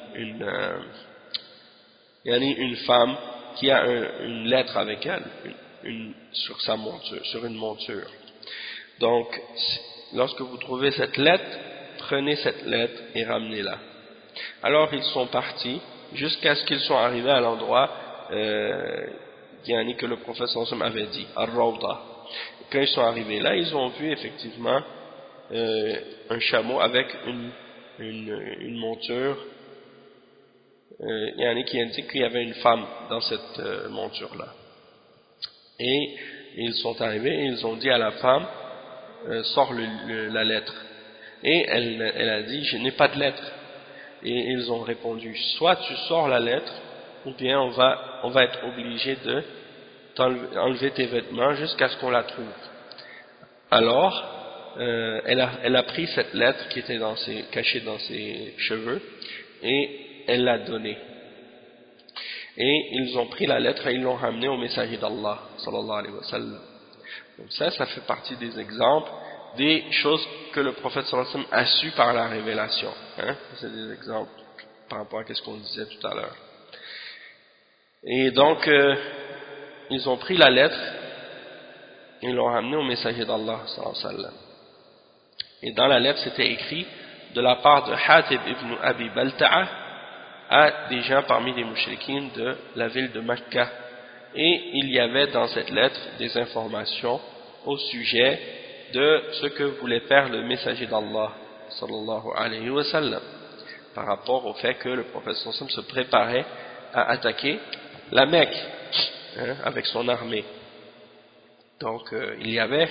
une femme qui a une lettre avec elle sur sa monture, sur une monture. Donc lorsque vous trouvez cette lettre, prenez cette lettre et ramenez-la. Alors ils sont partis jusqu'à ce qu'ils soient arrivés à l'endroit que le prophète sallallahu alayhi wa sallam avait dit, Ar-Rawda. Quand ils sont arrivés là, ils ont vu effectivement un chameau avec une monture qui indique qu'il y avait une femme dans cette monture là. Et ils sont arrivés et ils ont dit à la femme sors la lettre. Et elle a dit je n'ai pas de lettre. Et ils ont répondu soit tu sors la lettre ou bien on va être obligé de enlever tes vêtements jusqu'à ce qu'on la trouve. Alors elle a pris cette lettre qui était cachée dans ses cheveux et elle l'a donnée. Et ils ont pris la lettre et ils l'ont ramenée au messager d'Allah sallallahu alayhi wa sallam. Donc ça fait partie des exemples des choses que le prophète sallallahu alayhi wa sallam a su par la révélation. C'est des exemples par rapport à ce qu'on disait tout à l'heure. Et donc ils ont pris la lettre et ils l'ont ramenée au messager d'Allah sallallahu alayhi wa sallam. Et dans la lettre c'était écrit de la part de Hatib ibn Abi Balta'a à des gens parmi les mouchrikines de la ville de Mecca. Et il y avait dans cette lettre des informations au sujet de ce que voulait faire le messager d'Allah sallallahu alayhi wa sallam par rapport au fait que le prophète sallallahu alayhi wa sallam se préparait à attaquer la Mecque avec son armée. Donc il y avait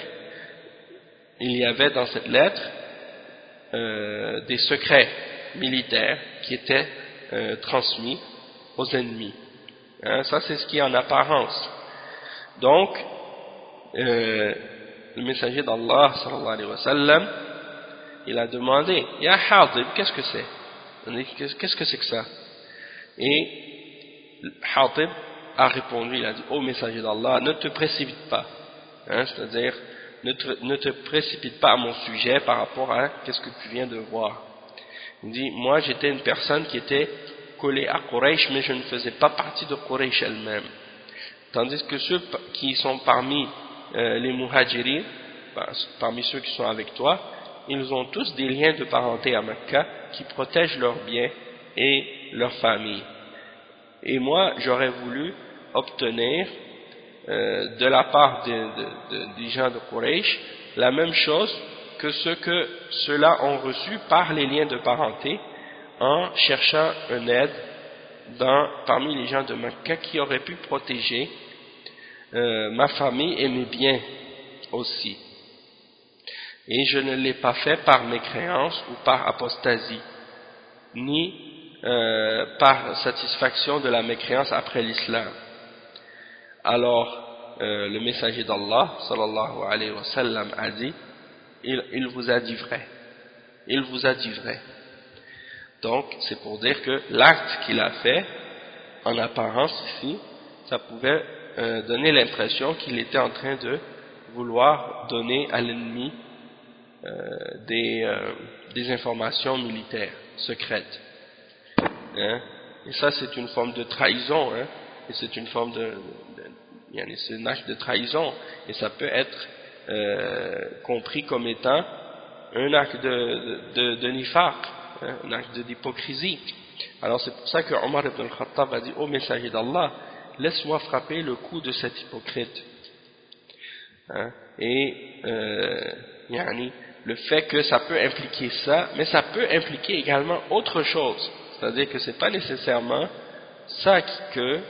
dans cette lettre des secrets militaires qui étaient transmis aux ennemis. Ça c'est ce qui est en apparence. Donc le messager d'Allah sallallahu alayhi wa sallam il a demandé, Ya Hatib, qu'est-ce que c'est? Qu'est-ce que c'est que ça? Et Hatib a répondu, il a dit, ô messager d'Allah, ne te précipite pas, hein, c'est-à-dire ne te précipite pas à mon sujet par rapport à qu'est-ce que tu viens de voir. Il dit, moi j'étais une personne qui était collée à Quraysh, mais je ne faisais pas partie de Quraysh elle-même. Tandis que ceux qui sont parmi les muhajirin, parmi ceux qui sont avec toi, ils ont tous des liens de parenté à Mecca qui protègent leurs biens et leur famille. Et moi, j'aurais voulu obtenir de la part des gens de Quraysh la même chose que ce que ceux-là ont reçu par les liens de parenté en cherchant une aide parmi les gens de Mecca qui auraient pu protéger ma famille et mes biens aussi. Et je ne l'ai pas fait par mécréance ou par apostasie, ni par satisfaction de la mécréance après l'islam. Alors, le messager d'Allah, sallallahu alayhi wa sallam, a dit, il vous a dit vrai. Il vous a dit vrai. Donc, c'est pour dire que l'acte qu'il a fait, en apparence ici, ça pouvait donner l'impression qu'il était en train de vouloir donner à l'ennemi des informations militaires secrètes. Hein? Et ça, c'est une forme de trahison, hein? Et c'est une forme c'est un acte de trahison, et ça peut être compris comme étant un acte de nifaq, hein? Un acte d'hypocrisie. Alors c'est pour ça que Omar ibn al-Khattab a dit au messager d'Allah, laisse-moi frapper le coup de cet hypocrite. Hein? Et le fait que ça peut impliquer ça, mais ça peut impliquer également autre chose, c'est-à-dire que c'est pas nécessairement ça que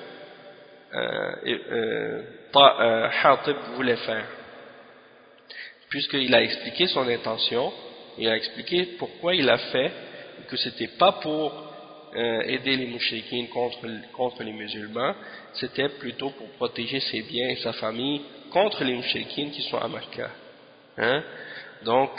Hatib voulait faire, puisqu'il a expliqué son intention, il a expliqué pourquoi il a fait, que c'était pas pour aider les mouchriquines contre les musulmans, c'était plutôt pour protéger ses biens et sa famille contre les mouchriquines qui sont à Mecca. Hein? Donc,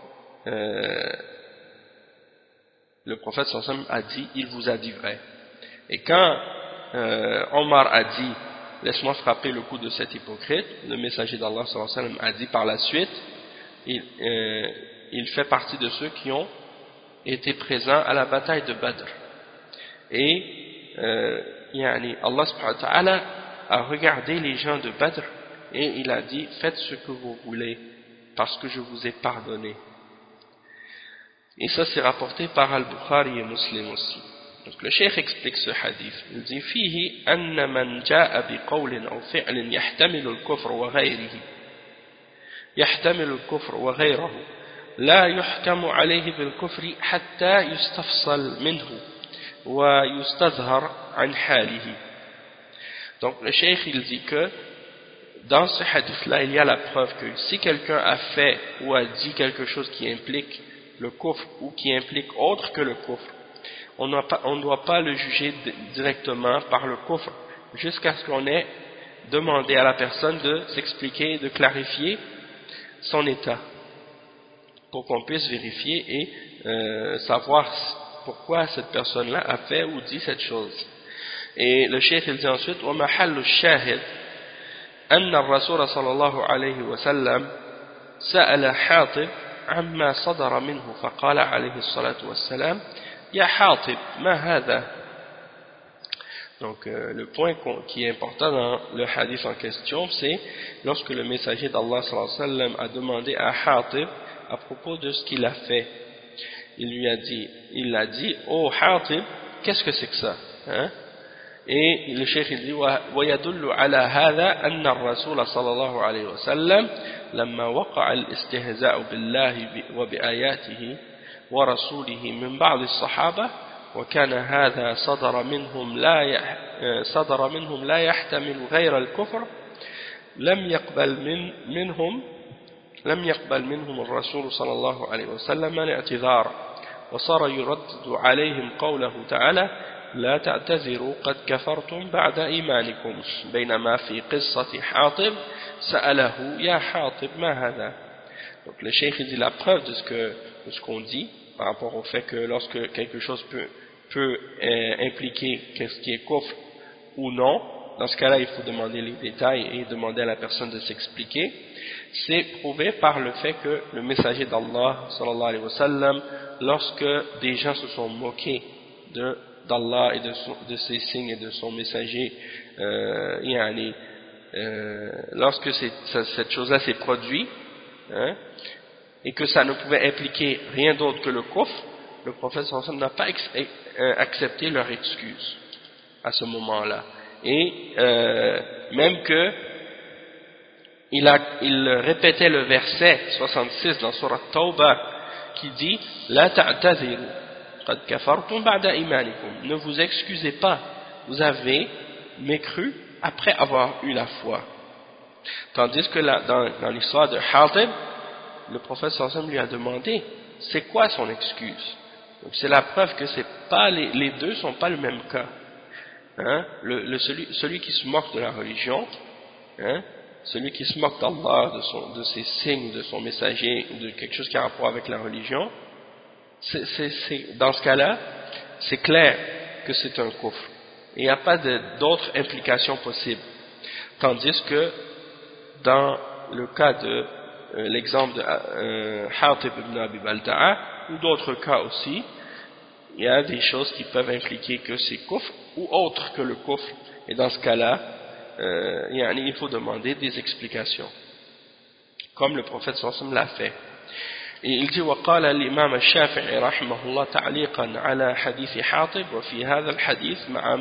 le prophète sallallahu alayhi wa sallam a dit, il vous a dit vrai. Et quand Omar a dit, laisse-moi frapper le coup de cet hypocrite, le messager d'Allah sallallahu alayhi wa sallam a dit par la suite, il fait partie de ceux qui ont été présents à la bataille de Badr. Et Allah subhanahu wa ta'ala a regardé les gens de Badr et il a dit, faites ce que vous voulez parce que je vous ai pardonné. Et ça c'est rapporté par Al-Bukhari et Muslim aussi. Donc le cheikh explique ce hadith. Il dit فيه أن من جاء بقول أو فعل يحتمل الكفر وغيره لا يحكم عليه بالكفر حتى يستفصل منه ويستظهر عن حاله. Donc le cheikh il dit que dans ce hadith-là, il y a la preuve que si quelqu'un a fait ou a dit quelque chose qui implique le kufr ou qui implique autre que le kufr, on ne doit pas le juger directement par le kufr jusqu'à ce qu'on ait demandé à la personne de s'expliquer, de clarifier son état pour qu'on puisse vérifier et savoir pourquoi cette personne-là a fait ou dit cette chose. Et le cheikh il dit ensuite وَمَحَلُّ الشَّاهِدِ أن الرسول صلى الله عليه وسلم سأل حاطب عما صدر منه فقال عليه الصلاة والسلام يا حاطب ما هذا. Donc le point qui est important dans le hadith en question, c'est lorsque le messager d'Allah sallallahu alayhi wa sallam a demandé à Hatib à propos de ce qu'il a fait. Il a dit oh Hatib, qu'est-ce que c'est que ça, hein? Et le cheikh il dit ويدل على هذا أن الرسول صلى الله عليه وسلم لما وقع الاستهزاء بالله وبآياته ورسوله من بعض الصحابة وكان هذا صدر منهم لا يحتمل غير الكفر لم يقبل منهم الرسول صلى الله عليه وسلم الاعتذار وصار يردد عليهم قوله تعالى لا تعتذروا قد كفرتم بعد إيمانكم بينما في قصة حاطب سأله يا حاطب ما هذا. Donc le cheikh dit la preuve de ce qu'on dit par rapport au fait que lorsque quelque chose peut impliquer qu'est-ce qui est kufr ou non, dans ce cas-là il faut demander les détails et demander à la personne de s'expliquer. C'est prouvé par le fait que le messager d'Allah sallallahu alayhi wa sallam, lorsque des gens se sont moqués d'Allah et de ses signes et de son messager, lorsque cette chose-là s'est produite, hein, et que ça ne pouvait impliquer rien d'autre que le kufr, le prophète sallallahu alayhi wa sallam n'a pas accepté leur excuse à ce moment-là. Et même que il répétait le verset 66 dans Surat Tawbah qui dit La ta'tadhiru qad kafartum ba'da imanikum, ne vous excusez pas, vous avez mécru après avoir eu la foi. Tandis que là, dans l'histoire de Hatib, le prophète sallallahu alayhi wa sallam lui a demandé c'est quoi son excuse. Donc c'est la preuve que c'est pas les deux sont pas le même cas, hein? Celui qui se moque de la religion, hein? Celui qui se moque d'Allah, de ses signes, de son messager, de quelque chose qui a rapport avec la religion, dans ce cas-là, c'est clair que c'est un kufr. Et il n'y a pas d'autres implications possibles. Tandis que dans le cas de l'exemple de Hatib ibn Abi Balta'a, ou d'autres cas aussi, il y a des choses qui peuvent impliquer que c'est kufr ou autre que le kufr. Et dans ce cas-là, il faut demander des explications, comme le prophète sallallahu alayhi wa sallam l'a fait. Et il dit وقال الإمام الشافعي رحمه الله تعليقا على حديث حاطب وفي هذا الحديث مع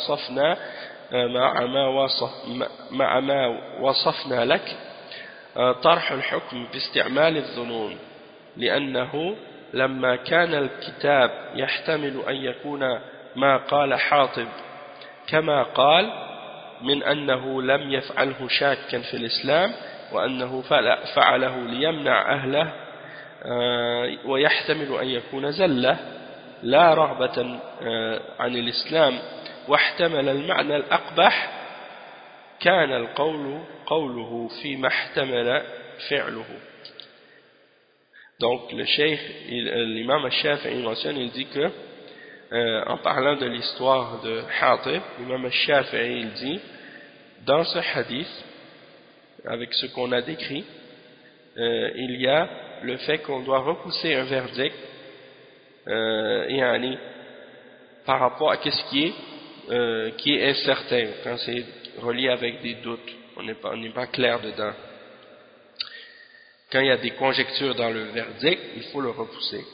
ما وصفنا لك طرح الحكم باستعمال الظنون لأنه لما كان الكتاب يحتمل أن يكون ما قال حاطب كما قال من أنه لم يفعله شاكا في الإسلام وأنه فعله ليمنع أهله ويحتمل أن يكون زلة لا رغبة عن الإسلام واحتمل المعنى الأقبح كان القول قوله فيما احتمل فعله. Donc le cheikh, l'imam al-Shafi'i mentionne, il dit que en parlant de l'histoire de Hatib, l'imam al-Shafi'i il dit dans ce hadith, avec ce qu'on a décrit, il y a le fait qu'on doit repousser un verdict par rapport à ce qui est incertain, quand c'est relié avec des doutes, on n'est pas clair dedans. Quand il y a des conjectures dans le verdict, il faut le repousser.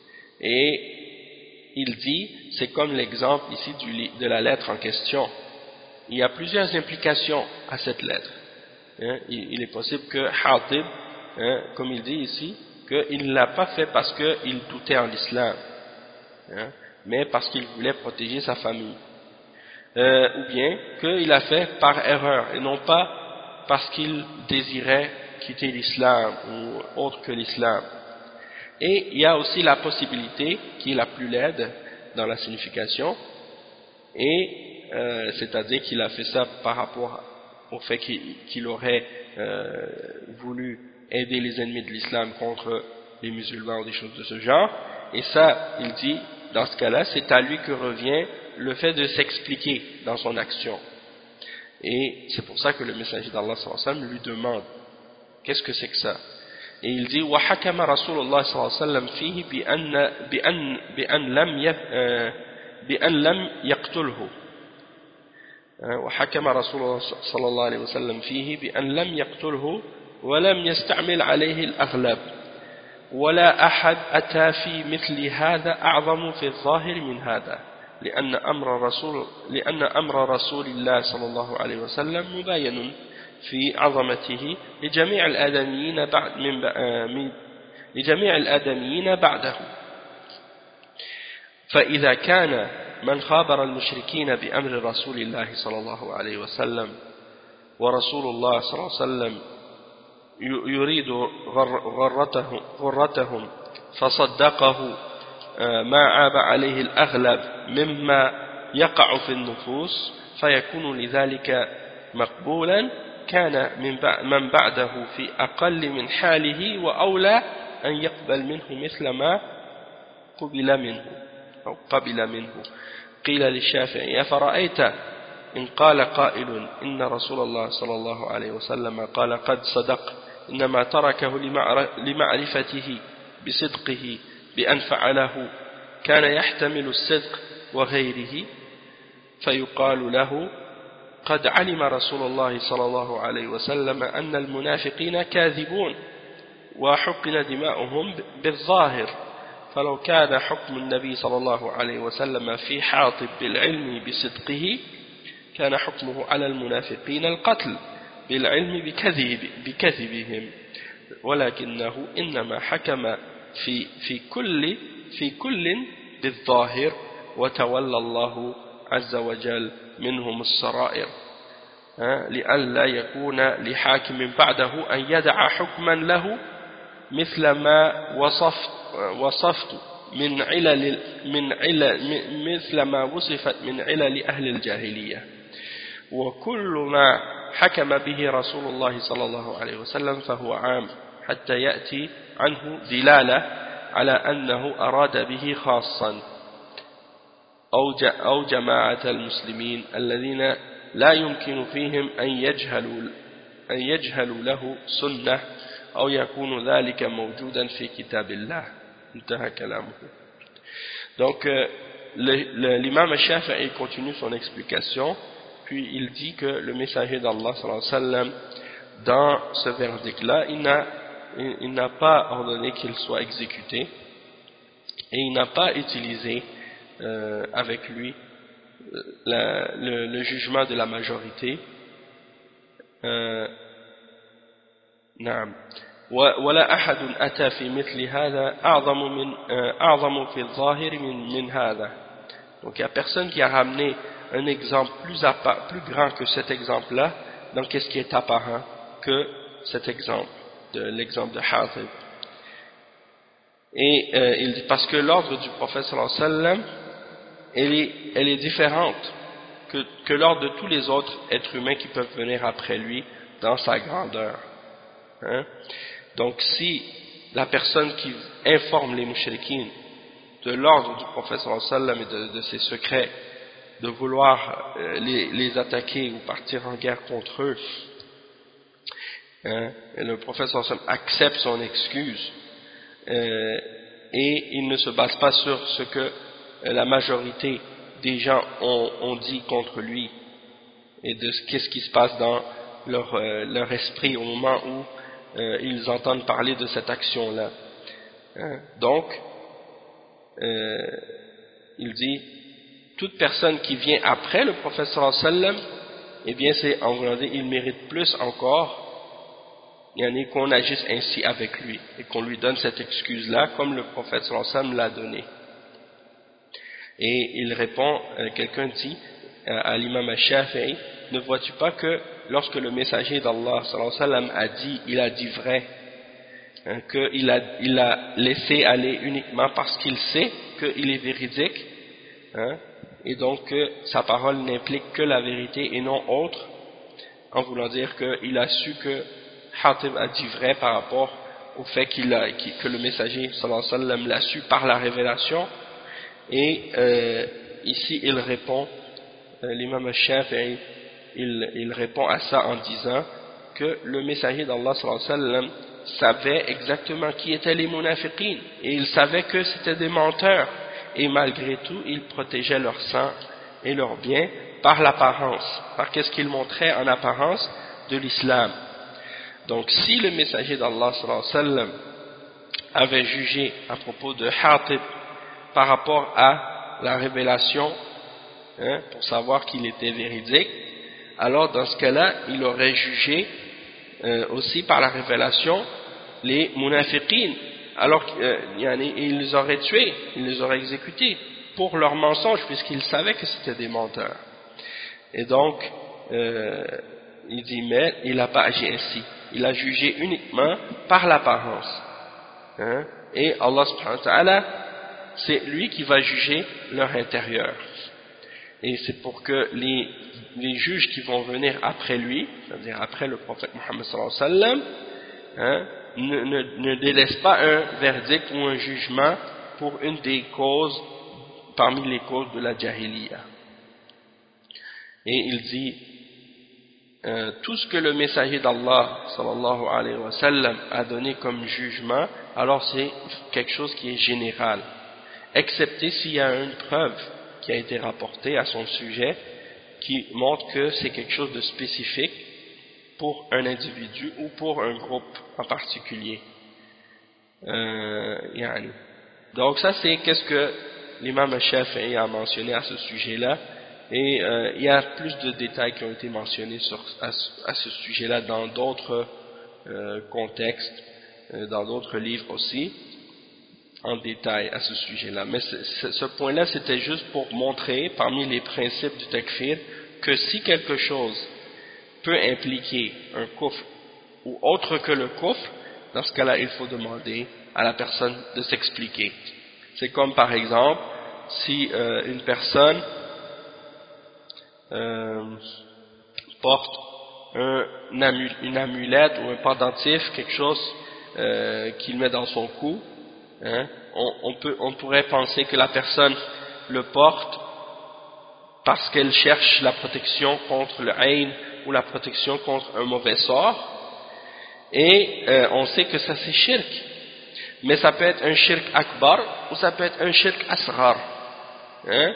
Et il dit, c'est comme l'exemple ici de la lettre en question. Il y a plusieurs implications à cette lettre. Il est possible que Hatib, comme il dit ici, qu'il ne l'a pas fait parce qu'il doutait en l'islam, mais parce qu'il voulait protéger sa famille. Ou bien qu'il a fait par erreur et non pas parce qu'il désirait quitter l'islam ou autre que l'islam. Et il y a aussi la possibilité, qui est la plus laide dans la signification, et c'est-à-dire qu'il a fait ça par rapport au fait qu'il aurait voulu aider les ennemis de l'islam contre les musulmans ou des choses de ce genre. Et ça, il dit, dans ce cas-là, c'est à lui que revient le fait de s'expliquer dans son action. Et c'est pour ça que le messager d'Allah sallallahu alayhi wa sallam lui demande qu'est-ce que c'est que ça. Et il dit وحكم رسول الله صلى الله عليه وسلم فيه بأن لم يقتله وحكم رسول الله صلى الله عليه وسلم فيه بأن لم يقتله ولم يستعمل عليه الأغلب ولا أحد أتى في مثل هذا أعظم في الظاهر من هذا لأن أمر رسول الله صلى الله عليه وسلم مبين في عظمته لجميع الآدميين بعده فإذا كان من خابر المشركين بأمر رسول الله صلى الله عليه وسلم ورسول الله صلى الله عليه وسلم يريد غرتهم فصدقه ما عاب عليه الأغلب مما يقع في النفوس فيكون لذلك مقبولا كان من بعده في أقل من حاله وأولى أن يقبل منه مثل ما قبل منه أو قبل منه. قيل للشافعي أفرأيت إن قال قائل إن رسول الله صلى الله عليه وسلم قال قد صدق إنما تركه لمعرفته بصدقه بأن فعله كان يحتمل الصدق وغيره، فيقال له قد علم رسول الله صلى الله عليه وسلم أن المنافقين كاذبون وحقن دماؤهم بالظاهر، فلو كان حكم النبي صلى الله عليه وسلم في حاطب بالعلم بصدقه كان حكمه على المنافقين القتل بالعلم بكذبهم، ولكنه إنما حكم في كل بالظاهر وتولى الله عز وجل منهم السرائر، لئلا يكون لحاكم بعده أن يدع حكما له مثل ما وصفت مثل ما وصفت من علل أهل الجاهلية، وكل ما حكم به رسول الله صلى الله عليه وسلم فهو عام حتى يأتي عنه دلالة على أنه أراد به خاصا أو جماعة المسلمين الذين لا يمكن فيهم أن يجهلوا له سنة أو يكون ذلك موجودا في كتاب الله. انتهى كلامه. Donc l'imam Shafi'i continue son explication, puis il dit que le messager d'Allah sallallahu alayhi wa sallam, dans ce verdict-là, il n'a pas ordonné qu'il soit exécuté et il n'a pas utilisé avec lui le jugement de la majorité. نعم ولا أحد أتى في مثل هذا أعظم في الظاهر من هذا. Donc il n'y a personne qui a ramené un exemple plus grand que cet exemple-là dans qu'est-ce qui est apparent que cet exemple, l'exemple de Hatib. Et il dit parce que l'ordre du prophète sallallahu alayhi wa sallam elle est différente que l'ordre de tous les autres êtres humains qui peuvent venir après lui dans sa grandeur. Donc si la personne qui informe les mouchriquins de l'ordre du prophète sallallahu alayhi wa sallam et de ses secrets, de vouloir les attaquer ou partir en guerre contre eux, et le prophète sallallahu alayhi wa sallam accepte son excuse, et il ne se base pas sur ce que la majorité des gens ont dit contre lui et de qu'est-ce qui se passe dans leur esprit au moment où ils entendent parler de cette action-là. Donc, il dit, toute personne qui vient après le prophète sallallahu alayhi wa sallam, eh bien c'est en vrai, il mérite plus encore qu'on agisse ainsi avec lui et qu'on lui donne cette excuse-là comme le prophète sallallahu alayhi wa sallam l'a donné. Et il répond, quelqu'un dit à l'imam al-Shafi'i, ne vois-tu pas que lorsque le messager d'Allah sallallahu alayhi wa sallam a dit, il a dit vrai, qu'il a laissé aller uniquement parce qu'il sait qu'il est véridique, et donc que sa parole n'implique que la vérité et non autre, en voulant dire qu'il a su que Hatib a dit vrai par rapport au fait que le messager sallallahu alayhi wa sallam l'a su par la révélation. Et ici il répond, l'imam al-Shafi'i il répond à ça en disant que le messager d'Allah sallallahu alayhi wa sallam savait exactement qui étaient les munafiqin et il savait que c'était des menteurs, et malgré tout il protégeait leur sang et leurs biens par l'apparence, par qu'est-ce qu'ils montraient en apparence de l'islam. Donc si le messager d'Allah sallallahu alayhi wa sallam avait jugé à propos de Hatib par rapport à la révélation, pour savoir qu'il était véridique, alors dans ce cas-là il aurait jugé aussi par la révélation les munafiqin, alors il les aurait tués, il les aurait exécutés pour leur mensonge, puisqu'il savait que c'était des menteurs. Et donc il dit, mais il n'a pas agi ainsi, il a jugé uniquement par l'apparence, et Allah subhanahu wa ta'ala, c'est lui qui va juger leur intérieur. Et c'est pour que les juges qui vont venir après lui, c'est-à-dire après le prophète Mohammed sallallahu alayhi wa sallam, hein, ne délaissent pas un verdict ou un jugement pour une des causes, parmi les causes de la jahiliya. Et il dit, tout ce que le messager d'Allah sallallahu alayhi wa sallam a donné comme jugement, alors c'est quelque chose qui est général, excepté s'il y a une preuve qui a été rapportée à son sujet qui montre que c'est quelque chose de spécifique pour un individu ou pour un groupe en particulier. Donc ça c'est qu'est-ce que l'imam al-Shafi'i a mentionné à ce sujet-là, et il y a plus de détails qui ont été mentionnés à ce sujet-là dans d'autres contextes, dans d'autres livres aussi, en détail à ce sujet-là. Mais ce point-là c'était juste pour montrer parmi les principes du takfir que si quelque chose peut impliquer un kufr ou autre que le kufr, dans ce cas-là il faut demander à la personne de s'expliquer. C'est comme par exemple si une personne porte une amulette ou un pendentif, quelque chose qu'il met dans son cou, hein, on pourrait penser que la personne le porte parce qu'elle cherche la protection contre le ayn ou la protection contre un mauvais sort, et on sait que ça c'est shirk, mais ça peut être un shirk akbar ou ça peut être un shirk asghar, hein?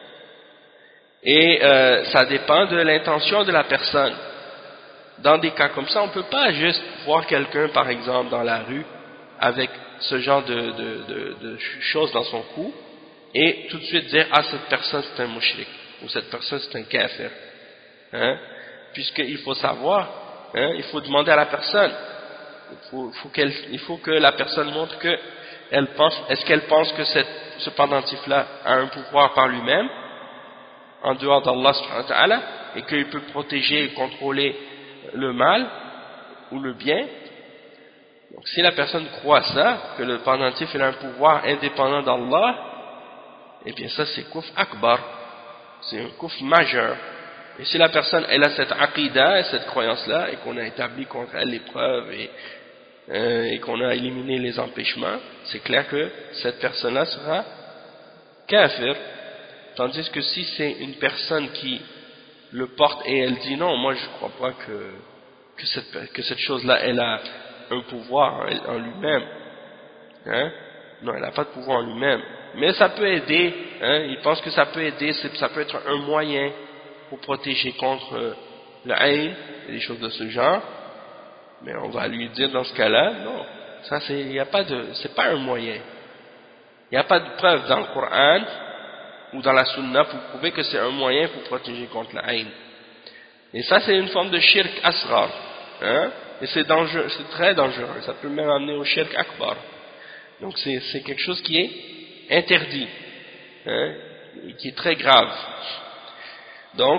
Et ça dépend de l'intention de la personne. Dans des cas comme ça, on ne peut pas juste voir quelqu'un par exemple dans la rue avec ce genre de choses dans son cou et tout de suite dire ah cette personne c'est un mushrik ou cette personne c'est un kafir, hein? Puisqu'il faut savoir, hein, il faut demander à la personne, il faut que la personne montre que est-ce qu'elle pense que ce pendentif là a un pouvoir par lui-même en dehors d'Allah subhanahu wa ta'ala et qu'il peut protéger et contrôler le mal ou le bien. Donc si la personne croit ça, que le pendentif a un pouvoir indépendant d'Allah, eh bien ça c'est kufr akbar, c'est un kufr majeur. Et si la personne elle a cette aqida, cette croyance là, et qu'on a établi contre elle les preuves et qu'on a éliminé les empêchements, c'est clair que cette personne là sera kafir. Tandis que si c'est une personne qui le porte et elle dit non, moi je ne crois pas que cette chose-là elle a un pouvoir en lui-même, hein? Non, elle n'a pas de pouvoir en lui-même, mais ça peut aider, hein? Il pense que ça peut aider, ça peut être un moyen pour protéger contre le haïn et des choses de ce genre, mais on va lui dire dans ce cas-là, non, ça c'est pas un moyen, il n'y a pas de preuve dans le Coran ou dans la sunna pour prouver que c'est un moyen pour protéger contre la haine. Et ça c'est une forme de shirk asghar, hein? Et c'est dangereux, c'est très dangereux, ça peut même amener au shirk akbar. Donc c'est quelque chose qui est interdit, hein? Et qui est très grave. Donc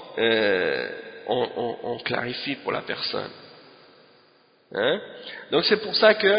on clarifie pour la personne, hein? Donc c'est pour ça que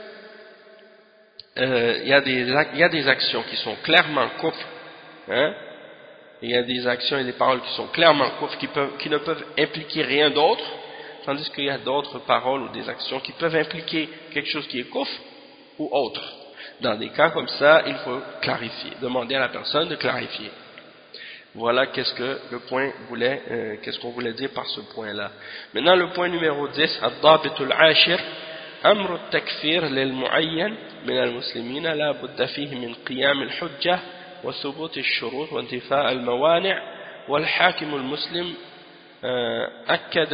il y a des actions qui sont clairement kufr, hein? Il y a des actions et des paroles qui sont clairement kufr, qui ne peuvent impliquer rien d'autre, tandis qu'il y a d'autres paroles ou des actions qui peuvent impliquer quelque chose qui est kufr ou autre. Dans des cas comme ça, il faut clarifier, demander à la personne de clarifier. Voilà qu'est-ce qu'on voulait dire par ce point-là. Maintenant le point numéro 10, الضابط العاشر أمر التكفير للمعين من المسلمين لا بد فيه من قيام الحجة وثبوت الشروط وانتفاء الموانع والحاكم المسلم أكد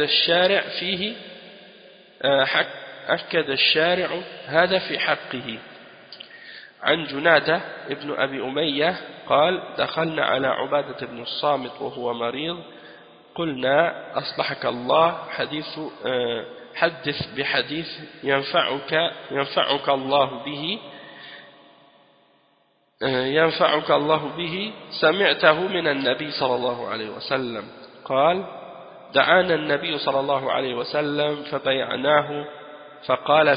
الشارع هذا في حقه. عن جنادة ابن أبي أمية قال دخلنا على عبادة بن الصامت وهو مريض قلنا أصلحك الله حدث بحديث ينفعك الله به سمعته من النبي صلى الله عليه وسلم. قال دعانا النبي صلى الله عليه وسلم فبيعناه فقال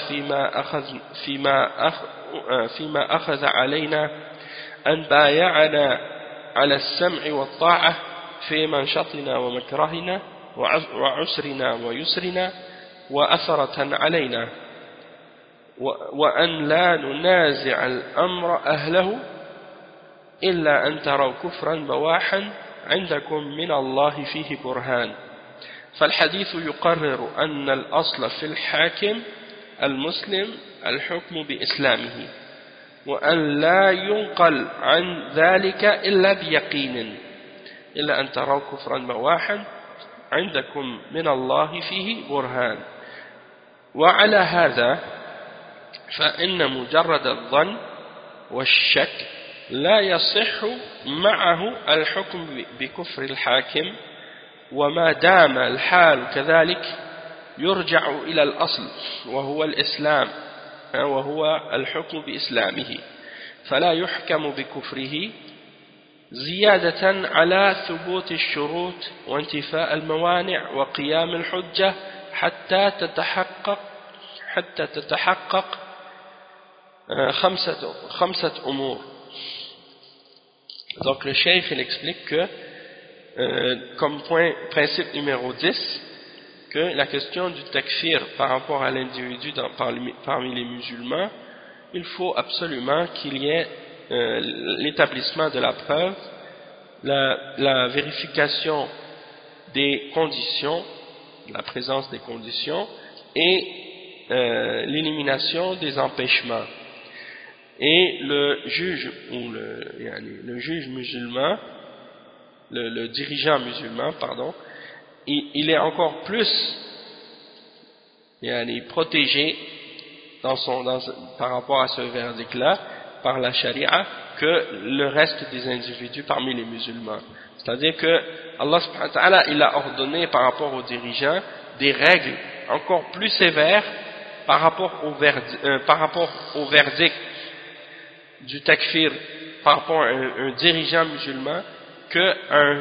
فيما أخذ علينا أن على السمع والطاعة في منشطنا ومكرهنا وعسرنا ويسرنا وأثرة علينا وأن لا ننازع الأمر أهله إلا أن تروا كفرا بواحا عندكم من الله فيه برهان. فالحديث يقرر أن الأصل في الحاكم المسلم الحكم بإسلامه وأن لا ينقل عن ذلك إلا بيقين إلا أن تروا كفرا بواحا عندكم من الله فيه برهان. وعلى هذا فإن مجرد الظن والشك لا يصح معه الحكم بكفر الحاكم وما دام الحال كذلك يرجع إلى الأصل وهو الإسلام وهو الحكم بإسلامه فلا يحكم بكفره زيادة على ثبوت الشروط وانتفاء الموانع وقيام الحجة حتى تتحقق خمسة أمور. Donc le cheikh il explique que comme principe numéro 10 que la question du takfir par rapport à l'individu parmi les musulmans, il faut absolument qu'il y ait l'établissement de la preuve, la vérification des conditions, la présence des conditions et l'élimination des empêchements. Et le juge ou le juge musulman, le dirigeant musulman, pardon, il est encore plus protégé par rapport à ce verdict-là par la charia que le reste des individus parmi les musulmans. C'est-à-dire que Allah subhanahu wa ta'ala il a ordonné par rapport aux dirigeants des règles encore plus sévères par rapport au verdict du takfir par rapport à un dirigeant musulman qu'à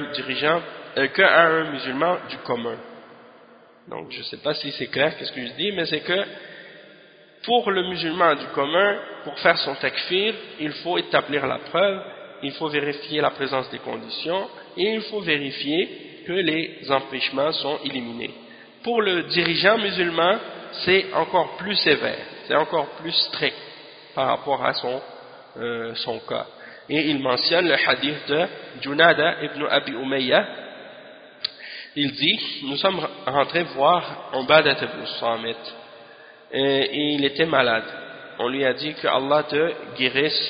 un musulman du commun. Donc je ne sais pas si c'est clair qu'est-ce que je dis, mais c'est que pour le musulman du commun, pour faire son takfir, il faut établir la preuve, il faut vérifier la présence des conditions et il faut vérifier que les empêchements sont éliminés. Pour le dirigeant musulman, c'est encore plus sévère, c'est encore plus strict par rapport à son cas. Et il mentionne le hadith de Junada ibn Abi Umayya. Il dit, nous sommes rentrés voir Ubadah ibn Samit et il était malade. On lui a dit que Allah te guérisse.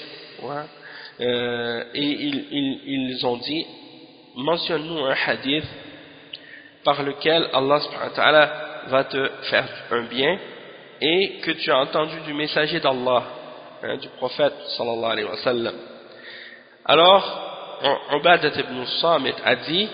Et ils ont dit, mentionne-nous un hadith par lequel Allah subhanahu wa ta'ala va te faire un bien et que tu as entendu du messager d'Allah, du prophète sallallahu alayhi wa sallam. Alors Ubadah ibn Samit a dit,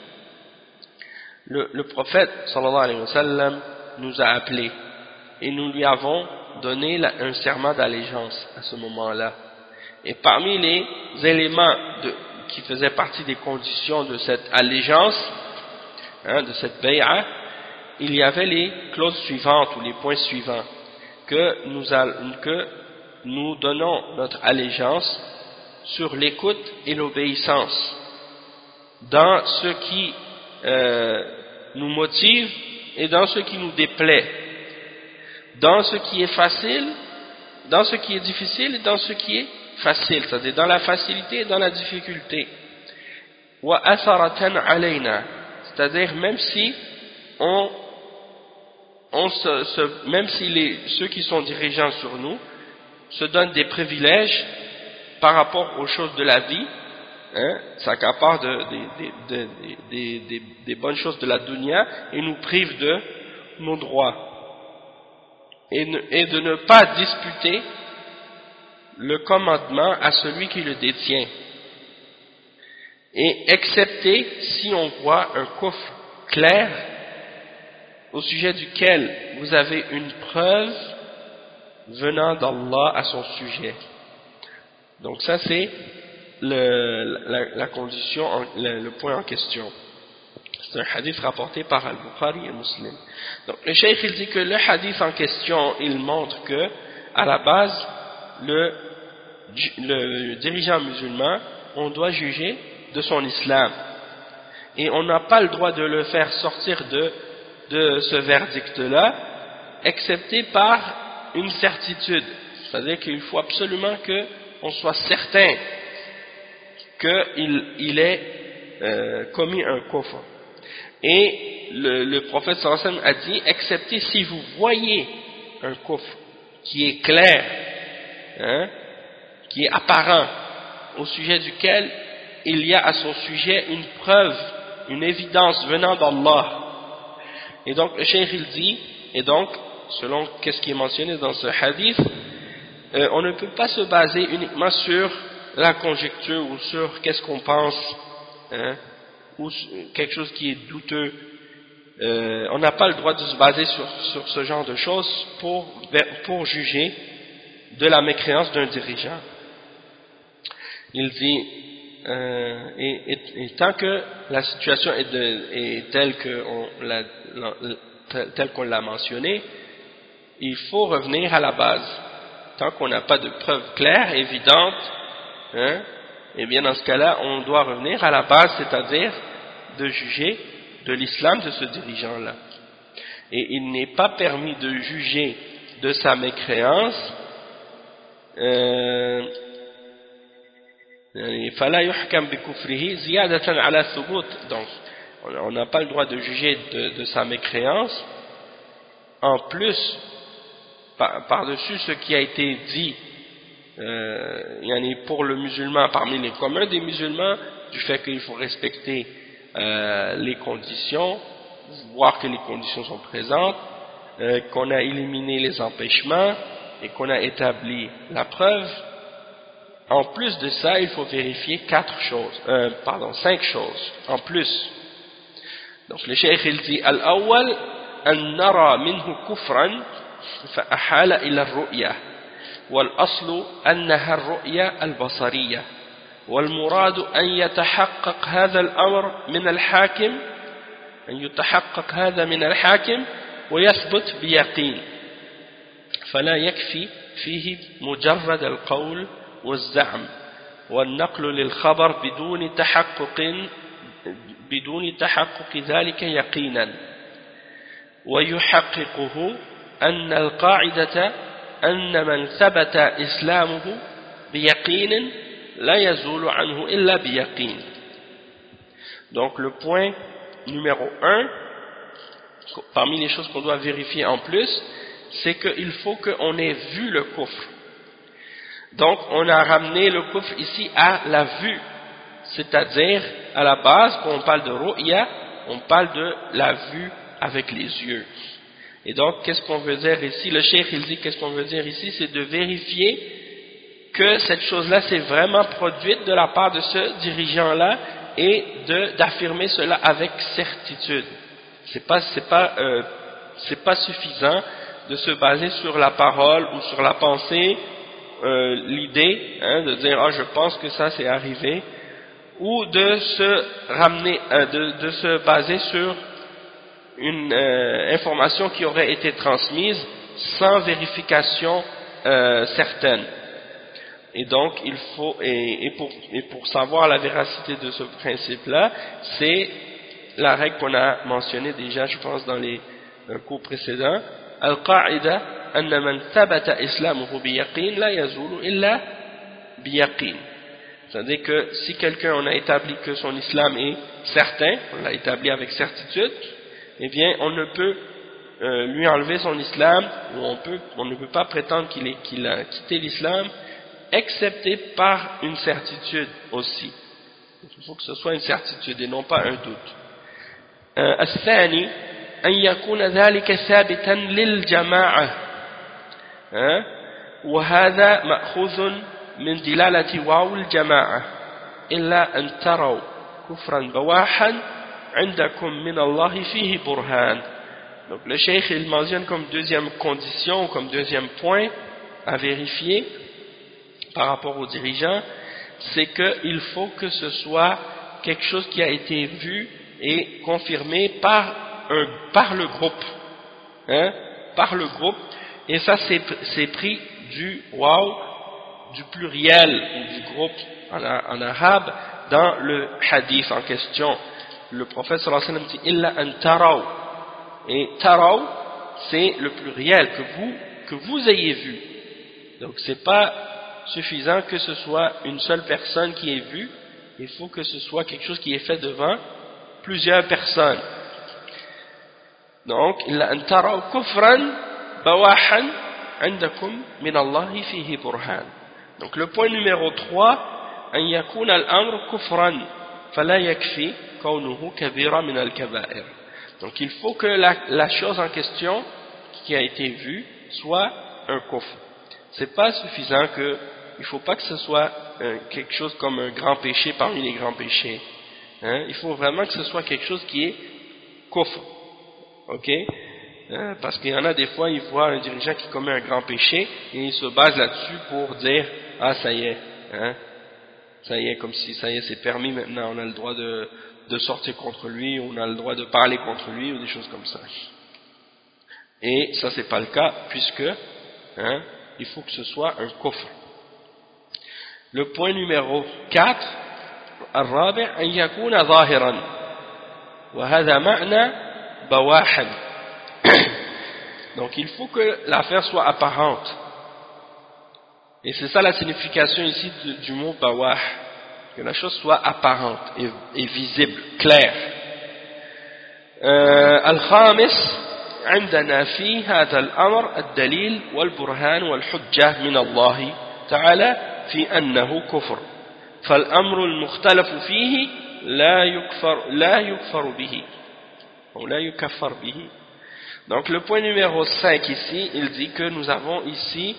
le prophète sallallahu alayhi wa sallam nous a appelés et nous lui avons donné un serment d'allégeance à ce moment-là. Et parmi les éléments qui faisaient partie des conditions de cette allégeance, de cette bay'a, il y avait les clauses suivantes ou les points suivants, que nous donnons notre allégeance sur l'écoute et l'obéissance dans ce qui nous motive et dans ce qui nous déplaît, dans ce qui est facile, dans ce qui est difficile et dans ce qui est facile, c'est-à-dire dans la facilité et dans la difficulté. Wa atharatan alayna, c'est-à-dire même si ceux qui sont dirigeants sur nous se donnent des privilèges par rapport aux choses de la vie, s'accaparent des bonnes choses de la dunya et nous privent de nos droits, et de ne pas disputer le commandement à celui qui le détient, et excepté si on voit un kufr clair au sujet duquel vous avez une preuve venant d'Allah à son sujet. Donc ça c'est la condition, le point en question. C'est un hadith rapporté par Al-Bukhari et Muslim. Donc le cheikh il dit que le hadith en question il montre que à la base le dirigeant musulman on doit juger de son islam. Et on n'a pas le droit de le faire sortir de ce verdict-là, excepté par une certitude. C'est-à-dire qu'il faut absolument qu'on soit certain qu'il ait commis un kufr. Et le prophète sallallahu alayhi wa sallam a dit, excepté si vous voyez un kufr qui est clair, hein, qui est apparent, au sujet duquel il y a à son sujet une preuve, une évidence venant d'Allah. Et donc le cheikh il dit, et donc selon qu'est-ce qui est mentionné dans ce hadith, on ne peut pas se baser uniquement sur la conjecture ou sur qu'est-ce qu'on pense, hein, ou quelque chose qui est douteux. On n'a pas le droit de se baser sur ce genre de choses pour juger de la mécréance d'un dirigeant. Il dit, et tant que la situation est telle qu'on l'a mentionné, il faut revenir à la base. Tant qu'on n'a pas de preuves claires, évidentes, hein, et bien dans ce cas-là, on doit revenir à la base, c'est-à-dire de juger de l'islam de ce dirigeant-là. Et il n'est pas permis de juger de sa mécréance donc on n'a pas le droit de juger de sa mécréance en plus par-dessus ce qui a été dit pour le musulman parmi les communs des musulmans, du fait qu'il faut respecter les conditions, voir que les conditions sont présentes, qu'on a éliminé les empêchements et qu'on a établi la preuve. En plus de ça, il faut vérifier 5 choses en plus. Donc le cheikh il dit al-awwal an nara minhu kufran fa ahala ila ar-ru'ya wal aslu annaha ar-ru'ya al-basariyya wal murad an yatahaqqaq hadha al-amr min al-hakim wa yathbut bi yaqin fala yakfi fihi mujarrad al-qawl والزعم والنقل للخبر بدون تحقق ذلك يقينا ويحققه أن القاعدة أن من ثبت إسلامه بيقين لا يزول عنه إلا بيقين. Donc le point numéro 1 parmi les choses qu'on doit vérifier en plus, c'est qu'il faut qu'on ait vu le kufr. Donc, on a ramené le kufr ici à la vue, c'est-à-dire, à la base, quand on parle de ru'ya, on parle de la vue avec les yeux. Et donc, qu'est-ce qu'on veut dire ici? Le cheikh, il dit, qu'est-ce qu'on veut dire ici? C'est de vérifier que cette chose-là s'est vraiment produite de la part de ce dirigeant-là et d'affirmer cela avec certitude. C'est pas suffisant de se baser sur la parole ou sur la pensée, l'idée, hein, de dire je pense que ça c'est arrivé, ou de se ramener, de se baser sur une information qui aurait été transmise sans vérification certaine. Et donc il faut pour savoir la véracité de ce principe-là, c'est la règle qu'on a mentionnée déjà, je pense dans les cours précédents, al-qa'ida anna man thabata islamuhu biyaqin la yazulu illa biyaqin. C'est-à-dire que si quelqu'un, on a établi que son islam est certain, on l'a établi avec certitude, eh bien on ne peut lui enlever son islam, ou on ne peut pas prétendre qu'il a quitté l'islam, excepté par une certitude aussi. Il faut que ce soit une certitude et non pas un doute. الثاني أن يكون ذلك ثابتا للجماعة وهذا مأخوذ من دلالة واو الجماعة إلا أن تروا كفرا بواحا عندكم من الله فيه برهان. Donc le cheikh il mentionne comme deuxième condition, comme deuxième point à vérifier par rapport aux dirigeants, c'est qu'il faut que ce soit quelque chose qui a été vu et confirmé par le groupe, par le groupe, et ça c'est pris du waw, du pluriel ou du groupe en arabe, dans le hadith en question, le prophète sallallahu alayhi wa sallam dit illa an taraw, et taraw c'est le pluriel, que vous ayez vu. Donc c'est pas suffisant que ce soit une seule personne qui ait vu, il faut que ce soit quelque chose qui est fait devant plusieurs personnes. Donc illa an taraw kufran bawahan indakum min Allahi fihi burhan. Donc le point numéro 3, an yakuna al-amr kufran fala yakfi kaunuhu kabira min al-kaba'ir. Donc il faut que la chose en question qui a été vue soit un kufr. C'est pas suffisant que, il faut pas que ce soit quelque chose comme un grand péché parmi les grands péchés. Hein? Il faut vraiment que ce soit quelque chose qui est kufr. Ok? Parce qu'il y en a des fois, ils voient un dirigeant qui commet un grand péché et ils se basent là-dessus pour dire ah ça y est, hein? Ça y est, comme si ça y est c'est permis maintenant, on a le droit de sortir contre lui, on a le droit de parler contre lui ou des choses comme ça. Et ça c'est pas le cas puisque hein, il faut que ce soit un kufr. Le point numéro 4, الرابع أن يكون ظاهرا وهذا معنى بواحا. Donc il faut que l'affaire soit apparente. Et c'est ça la signification ici du mot bawah, que la chose soit apparente et visible, claire. الخامس عندنا في هذا الأمر الدليل والبرهان والحجة من الله تعالى في أنه كفر فالأمر المختلف فيه لا يكفر به أو لا يكفر به. Donc le point numéro 5 ici, il dit que nous avons ici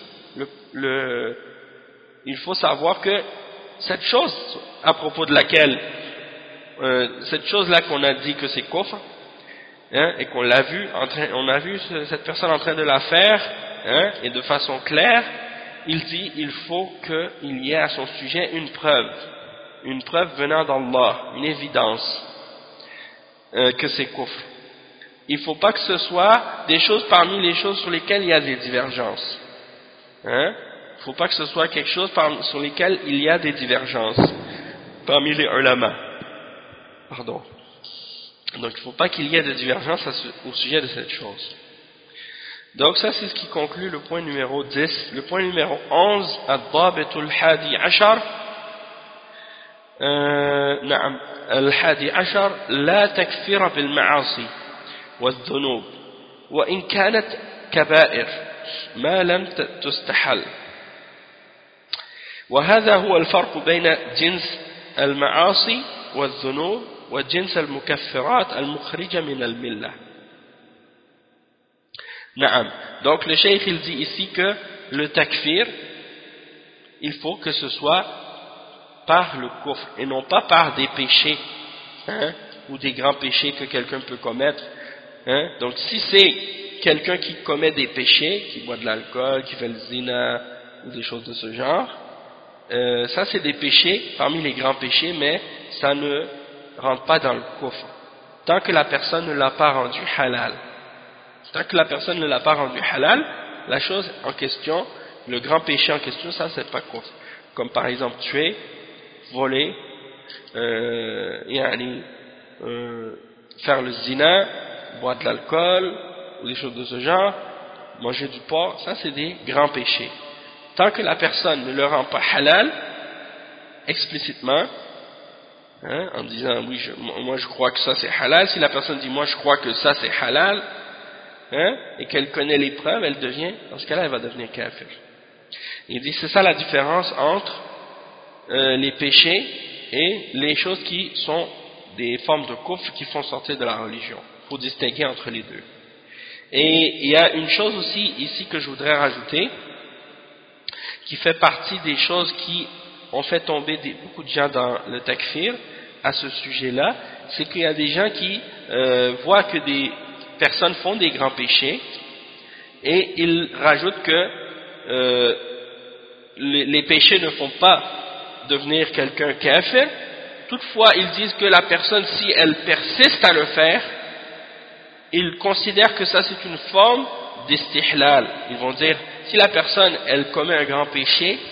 il faut savoir que cette chose à propos de laquelle cette chose-là qu'on a dit que c'est kufr, hein, et qu'on l'a vu, on a vu cette personne en train de la faire, hein, et de façon claire, il dit il faut qu'il y ait à son sujet une preuve venant d'Allah, une évidence que c'est kufr. Il ne faut pas que ce soit des choses parmi les choses sur lesquelles il y a des divergences. Hein? Il ne faut pas que ce soit quelque chose sur lesquelles il y a des divergences parmi les ulama. Pardon. Donc il ne faut pas qu'il y ait de divergences au sujet de cette chose. Donc ça c'est ce qui conclut le point numéro 10. Le point numéro 11, الضابط الحادي عشر نعم الحادي عشر لا تكفير بالمعاصي والذنوب وإن كانت كبائر ما لم تستحل وهذا هو الفرق بين جنس المعاصي والذنوب وجنس المكفرات المخرجة من الملة. نعم. Donc le cheikh il dit ici que le takfir il faut que ce soit par le kufr et non pas par des péchés, hein, ou des grands péchés que quelqu'un peut commettre. Hein? Donc si c'est quelqu'un qui commet des péchés, qui boit de l'alcool, qui fait le zina ou des choses de ce genre, ça c'est des péchés parmi les grands péchés, mais ça ne rentre pas dans le kufr tant que la personne ne l'a pas rendu halal. Tant que la personne ne l'a pas rendu halal, la chose en question, le grand péché en question, ça c'est pas kufr. Comme par exemple tuer, voler, faire le zina, boire de l'alcool ou des choses de ce genre, manger du porc, ça c'est des grands péchés. Tant que la personne ne le rend pas halal explicitement, hein, en disant oui moi je crois que ça c'est halal, si la personne dit moi je crois que ça c'est halal, hein, et qu'elle connaît les preuves, elle devient, dans ce cas-là elle va devenir kafir. Il dit c'est ça la différence entre les péchés et les choses qui sont des formes de kufr qui font sortir de la religion. Il faut distinguer entre les deux. Et il y a une chose aussi ici que je voudrais rajouter, qui fait partie des choses qui ont fait tomber beaucoup de gens dans le takfir à ce sujet-là, c'est qu'il y a des gens qui voient que des personnes font des grands péchés et ils rajoutent que les péchés ne font pas devenir quelqu'un kafir. Toutefois, ils disent que la personne, si elle persiste à le faire, ils considèrent que ça c'est une forme d'istihlal. Ils vont dire, si la personne, elle commet un grand péché,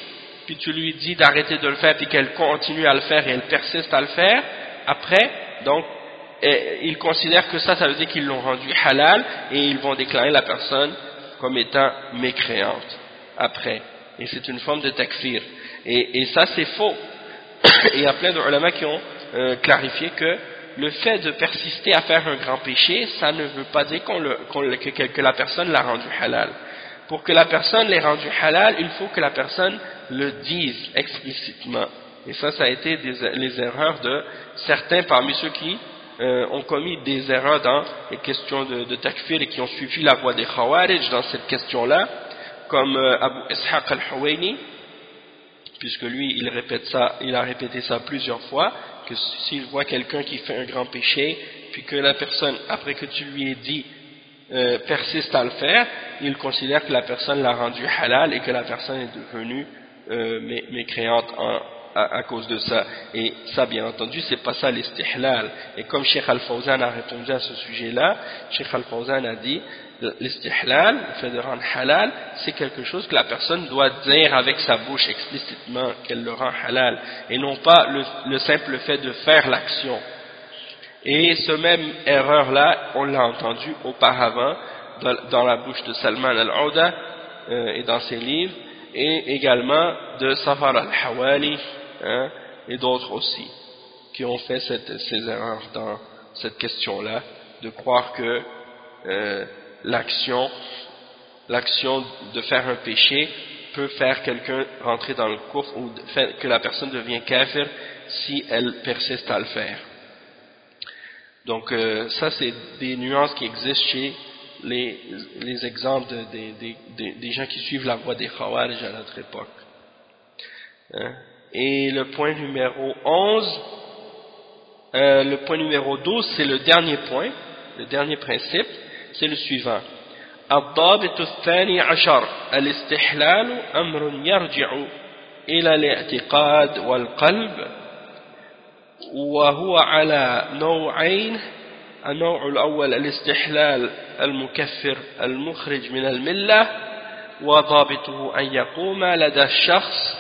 puis tu lui dis d'arrêter de le faire, puis qu'elle continue à le faire et elle persiste à le faire, après, donc, ils considèrent que ça veut dire qu'ils l'ont rendu halal, et ils vont déclarer la personne comme étant mécréante, après. Et c'est une forme de takfir. Et ça, c'est faux. Et il y a plein de ulama qui ont clarifié que le fait de persister à faire un grand péché, ça ne veut pas dire que la personne l'a rendu halal. Pour que la personne l'ait rendu halal, il faut que la personne le dise explicitement. Et ça a été les erreurs de certains parmi ceux qui ont commis des erreurs dans les questions de takfir et qui ont suivi la voie des Khawarij dans cette question-là, comme Abu Ishaq al-Huwaini, puisque lui il a répété ça plusieurs fois, que s'il voit quelqu'un qui fait un grand péché, puis que la personne, après que tu lui aies dit, persiste à le faire, il considère que la personne l'a rendu halal et que la personne est devenue mécréante à cause de ça. Et ça, bien entendu, c'est pas ça l'istihlal. Et comme Cheikh Al-Fawzan a répondu à ce sujet-là, Cheikh Al-Fawzan a dit, l'istihlal, le fait de rendre halal, c'est quelque chose que la personne doit dire avec sa bouche explicitement qu'elle le rend halal, et non pas le simple fait de faire l'action. Et ce même erreur-là, on l'a entendu auparavant dans la bouche de Salman al-Auda et dans ses livres, et également de Safar al-Hawali et d'autres aussi, qui ont fait ces erreurs dans cette question-là, de croire que l'action de faire un péché peut faire quelqu'un rentrer dans le kufr ou que la personne devient kafir si elle persiste à le faire. Donc ça c'est des nuances qui existent chez les exemples des gens qui suivent la voie des Khawarij à notre époque. Et le point numéro 11, le point numéro 12, c'est le dernier point, le dernier principe, c'est le suivant. الضابط الثاني عشر الاستحلال أمر يرجع إلى الاعتقاد والقلب وهو على نوعين. النوع الأول الاستحلال المكفر المخرج من الملة وضابطه أن يقوم لدى الشخص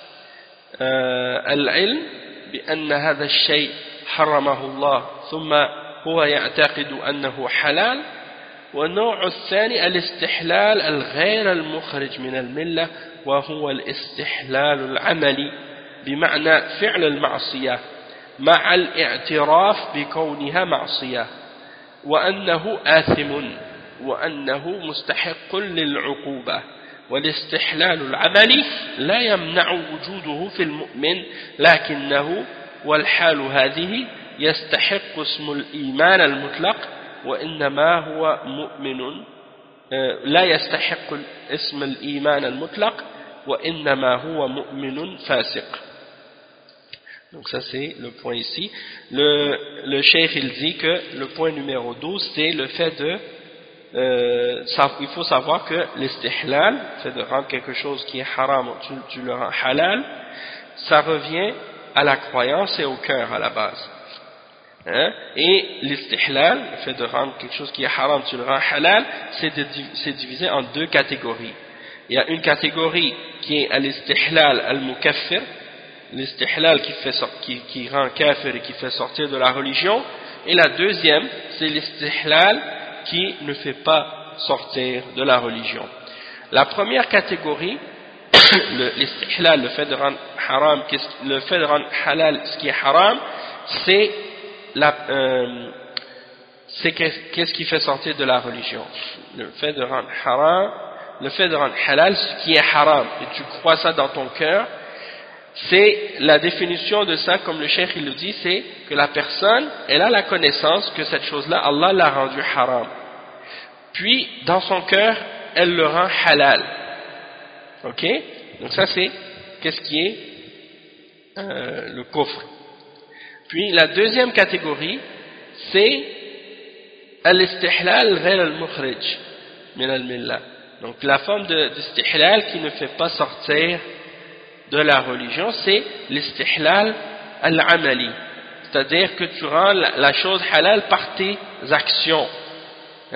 العلم بأن هذا الشيء حرمه الله ثم هو يعتقد أنه حلال. والنوع الثاني الاستحلال الغير المخرج من الملة وهو الاستحلال العملي بمعنى فعل المعصية مع الاعتراف بكونها معصية وأنه آثم وأنه مستحق للعقوبة. والاستحلال العملي لا يمنع وجوده في المؤمن لكنه والحال هذه يستحق اسم الإيمان المطلق وإنما هو مؤمن لا يستحق اسم الإيمان المطلق وإنما هو مؤمن فاسق. Donc ça c'est le point ici. Le cheikh il dit que le point numéro 12 c'est le fait de il faut savoir que l'istihlal, le fait de rendre quelque chose qui est haram, tu le rends halal, ça revient à la croyance et au cœur à la base. Et l'istihlal, le fait de rendre quelque chose qui est haram, tu le rends halal, c'est divisé en deux catégories. Il y a une catégorie qui est l'istihlal al-mukaffir, l'istihlal qui rend kafir et qui fait sortir de la religion, et la deuxième, c'est l'istihlal qui ne fait pas sortir de la religion. La première catégorie, l'istihlal, le fait de rendre haram, le fait de rendre halal ce qui est haram, c'est qu'est-ce qui fait sortir de la religion. Le fait de rendre haram, le fait de rendre halal ce qui est haram, et tu crois ça dans ton cœur, c'est la définition de ça, comme le cheikh il le dit, c'est que la personne, elle a la connaissance que cette chose-là, Allah l'a rendu haram. Puis, dans son cœur, elle le rend halal. Ok? Donc ça c'est, qu'est-ce qui est le kufr. Puis la deuxième catégorie, c'est al-istihlal ghayr al-mukhrij min al-millah. Donc la forme d'istihlal qui ne fait pas sortir de la religion, c'est l'istihlal al-amali. C'est-à-dire que tu rends la chose halal par tes actions.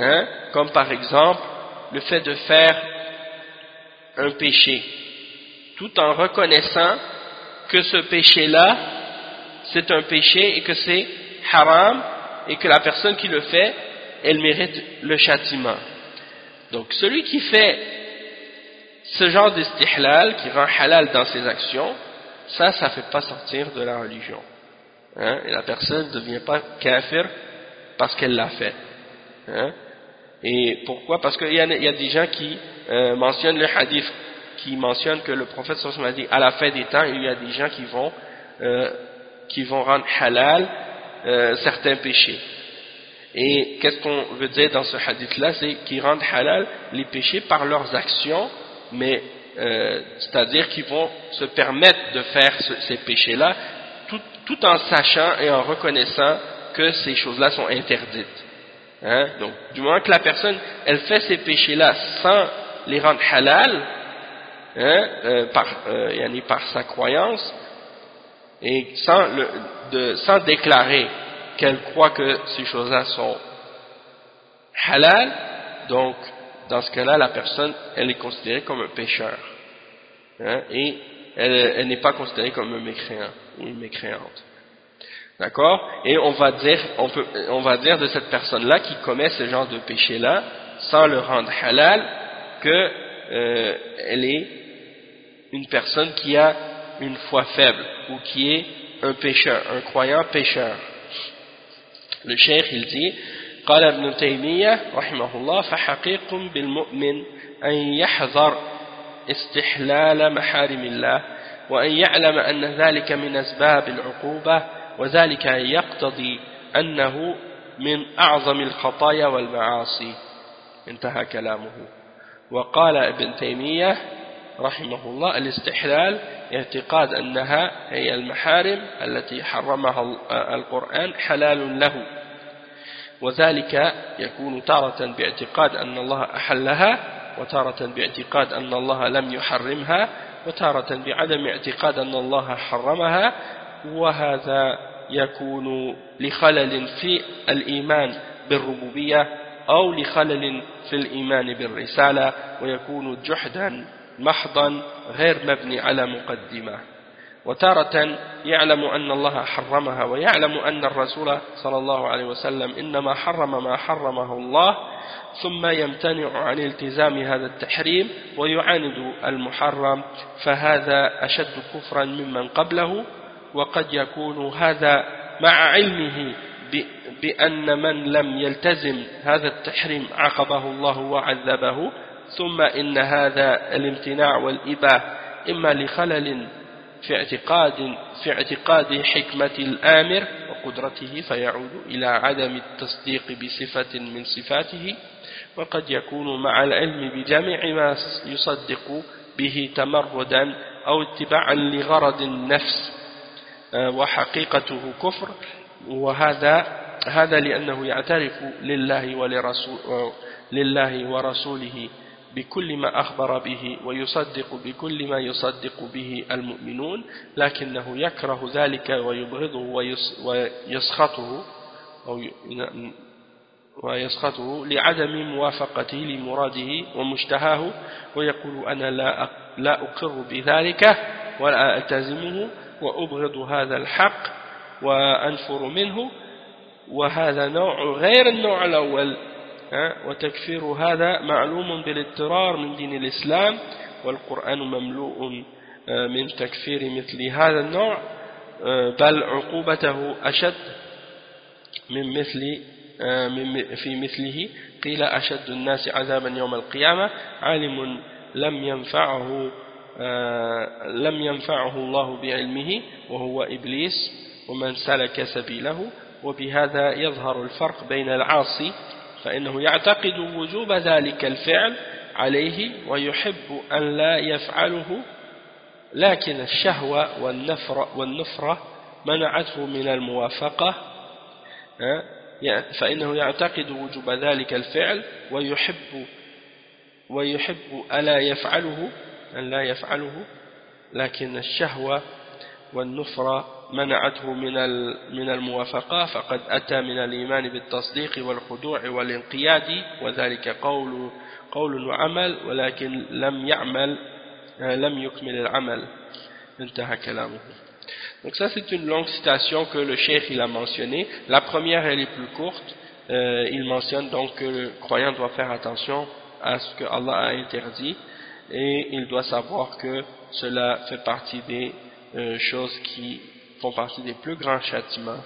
Comme par exemple, le fait de faire un péché. tout en reconnaissant que ce péché-là, c'est un péché et que c'est haram et que la personne qui le fait, elle mérite le châtiment. Donc celui qui fait ce genre d'istihlal, qui rend halal dans ses actions, ça fait pas sortir de la religion. Hein? Et la personne ne devient pas kafir parce qu'elle l'a fait. Hein? Et pourquoi? Parce qu'il y a des gens qui mentionnent le hadith, qui mentionnent que le prophète sallallahu alayhi wa sallam a dit à la fin des temps, il y a des gens qui vont rendre halal certains péchés. Et qu'est-ce qu'on veut dire dans ce hadith-là? C'est qu'ils rendent halal les péchés par leurs actions, mais c'est-à-dire qu'ils vont se permettre de faire ces péchés-là tout en sachant et en reconnaissant que ces choses-là sont interdites. Hein? Donc, du moment que la personne, elle fait ces péchés-là sans les rendre halal, hein, par sa croyance, et sans déclarer qu'elle croit que ces choses-là sont halal, donc dans ce cas-là, la personne, elle est considérée comme un pécheur, hein, et elle n'est pas considérée comme un mécréant ou une mécréante. D'accord? Et on va dire de cette personne-là qui commet ce genre de péché-là, sans le rendre halal, que elle est une personne qui a une foi faible, ou qui est un pécheur, un croyant pécheur. Le cheikh il dit قال ابن تيمية رحمه الله فحقيق بالمؤمن أن يحذر استحلال محارم الله وأن يعلم أن ذلك من أسباب العقوبة وذلك يقتضي أنه من أعظم الخطايا والمعاصي. انتهى كلامه. وقال ابن تيمية رحمه الله الاستحلال اعتقاد أنها هي المحارم التي حرمها القرآن حلال له، وذلك يكون تارة باعتقاد أن الله أحلها، وتارة باعتقاد أن الله لم يحرمها، وتارة بعدم اعتقاد أن الله حرمها، وهذا يكون لخلل في الإيمان بالربوبية أو لخلل في الإيمان بالرسالة، ويكون جحدا محضا غير مبني على مقدمة. وتارة يعلم أن الله حرمها ويعلم أن الرسول صلى الله عليه وسلم إنما حرم ما حرمه الله، ثم يمتنع عن التزام هذا التحريم ويعاند المحرم، فهذا أشد كفرا ممن قبله. وقد يكون هذا مع علمه بأن من لم يلتزم هذا التحريم عاقبه الله وعذبه، ثم إن هذا الامتناع والإباحة إما لخلل في اعتقاد حكمة الآمر وقدرته فيعود إلى عدم التصديق بصفة من صفاته، وقد يكون مع العلم بجميع ما يصدق به تمردا أو اتباعا لغرض النفس وحقيقته كفر. وهذا لأنه يعترف لله ورسوله بكل ما أخبر به ويصدق بكل ما يصدق به المؤمنون، لكنه يكره ذلك ويبغضه ويسخطه لعدم موافقته لمراده ومشتهاه، ويقول أنا لا أقر بذلك ولا ألتزمه وأبغض هذا الحق وأنفر منه. وهذا نوع غير النوع الأول، وتكفير هذا معلوم بالاضطرار من دين الإسلام، والقرآن مملوء من تكفير مثل هذا النوع، بل عقوبته أشد في مثله. قيل أشد الناس عذابا يوم القيامة عالم لم ينفعه الله بعلمه وهو إبليس ومن سلك سبيله. وبهذا يظهر الفرق بين العاصي فإنه يعتقد وجوب ذلك الفعل عليه ويحب أن لا يفعله، لكن الشهوة والنفرة منعته من الموافقة، فإنه يعتقد وجوب ذلك الفعل ويحب أن لا يفعله، لكن الشهوة والنفرة منعته من الموافقة، فقد أتى من الإيمان بالتصديق والخضوع والانقياد، وذلك قول وعمل، ولكن لم يعمل لم يكمل العمل انتهى كلامه. Donc ça c'est une longue citation que le cheikh il a mentionné. La première elle est plus courte. Il mentionne donc que le croyant doit faire attention à ce que Allah a interdit et il doit savoir que cela fait partie des choses qui font partie des plus grands châtiments,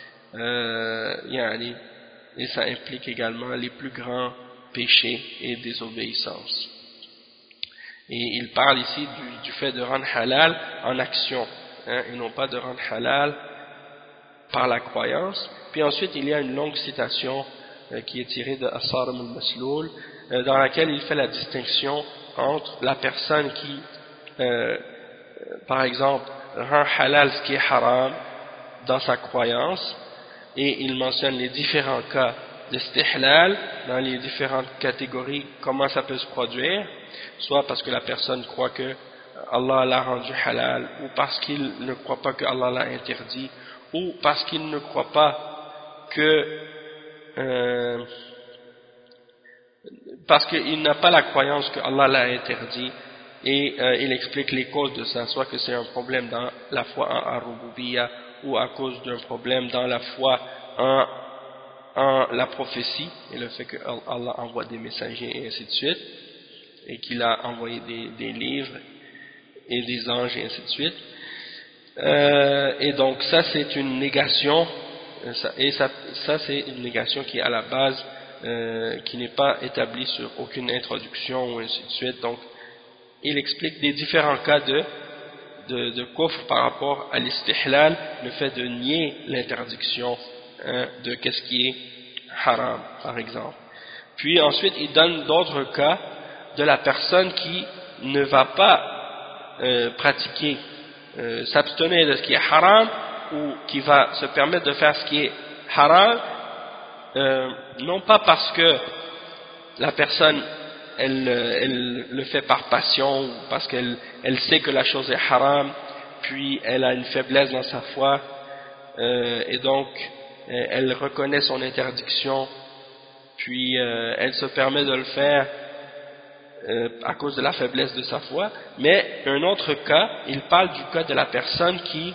et ça implique également les plus grands péchés et désobéissances. Et il parle ici du fait de rendre halal en action, et non pas de rendre halal par la croyance. Puis ensuite il y a une longue citation qui est tirée de As-Sarim al-Masloul, dans laquelle il fait la distinction entre la personne qui par exemple rend halal ce qui est haram dans sa croyance, et il mentionne les différents cas d'istihlal dans les différentes catégories, comment ça peut se produire, soit parce que la personne croit que Allah l'a rendu halal, ou parce qu'il ne croit pas que Allah l'a interdit, ou parce qu'il ne croit pas que parce qu'il n'a pas la croyance que Allah l'a interdit, et il explique les causes de ça, soit que c'est un problème dans la foi en Ar-Rububiyya, ou à cause d'un problème dans la foi en la prophétie, et le fait que Allah envoie des messagers et ainsi de suite, et qu'il a envoyé des livres et des anges et ainsi de suite. Et donc ça c'est une négation, et ça c'est une négation qui est à la base, qui n'est pas établie sur aucune introduction ou ainsi de suite. Donc il explique des différents cas de kufr par rapport à l'istihlal, le fait de nier l'interdiction de qu'est-ce qui est haram par exemple. Puis ensuite il donne d'autres cas de la personne qui ne va pas pratiquer, s'abstenir de ce qui est haram, ou qui va se permettre de faire ce qui est haram, non pas parce que la personne elle le fait par passion, ou parce qu'elle sait que la chose est haram, puis elle a une faiblesse dans sa foi, et donc elle reconnaît son interdiction, puis elle se permet de le faire à cause de la faiblesse de sa foi. Mais un autre cas, il parle du cas de la personne qui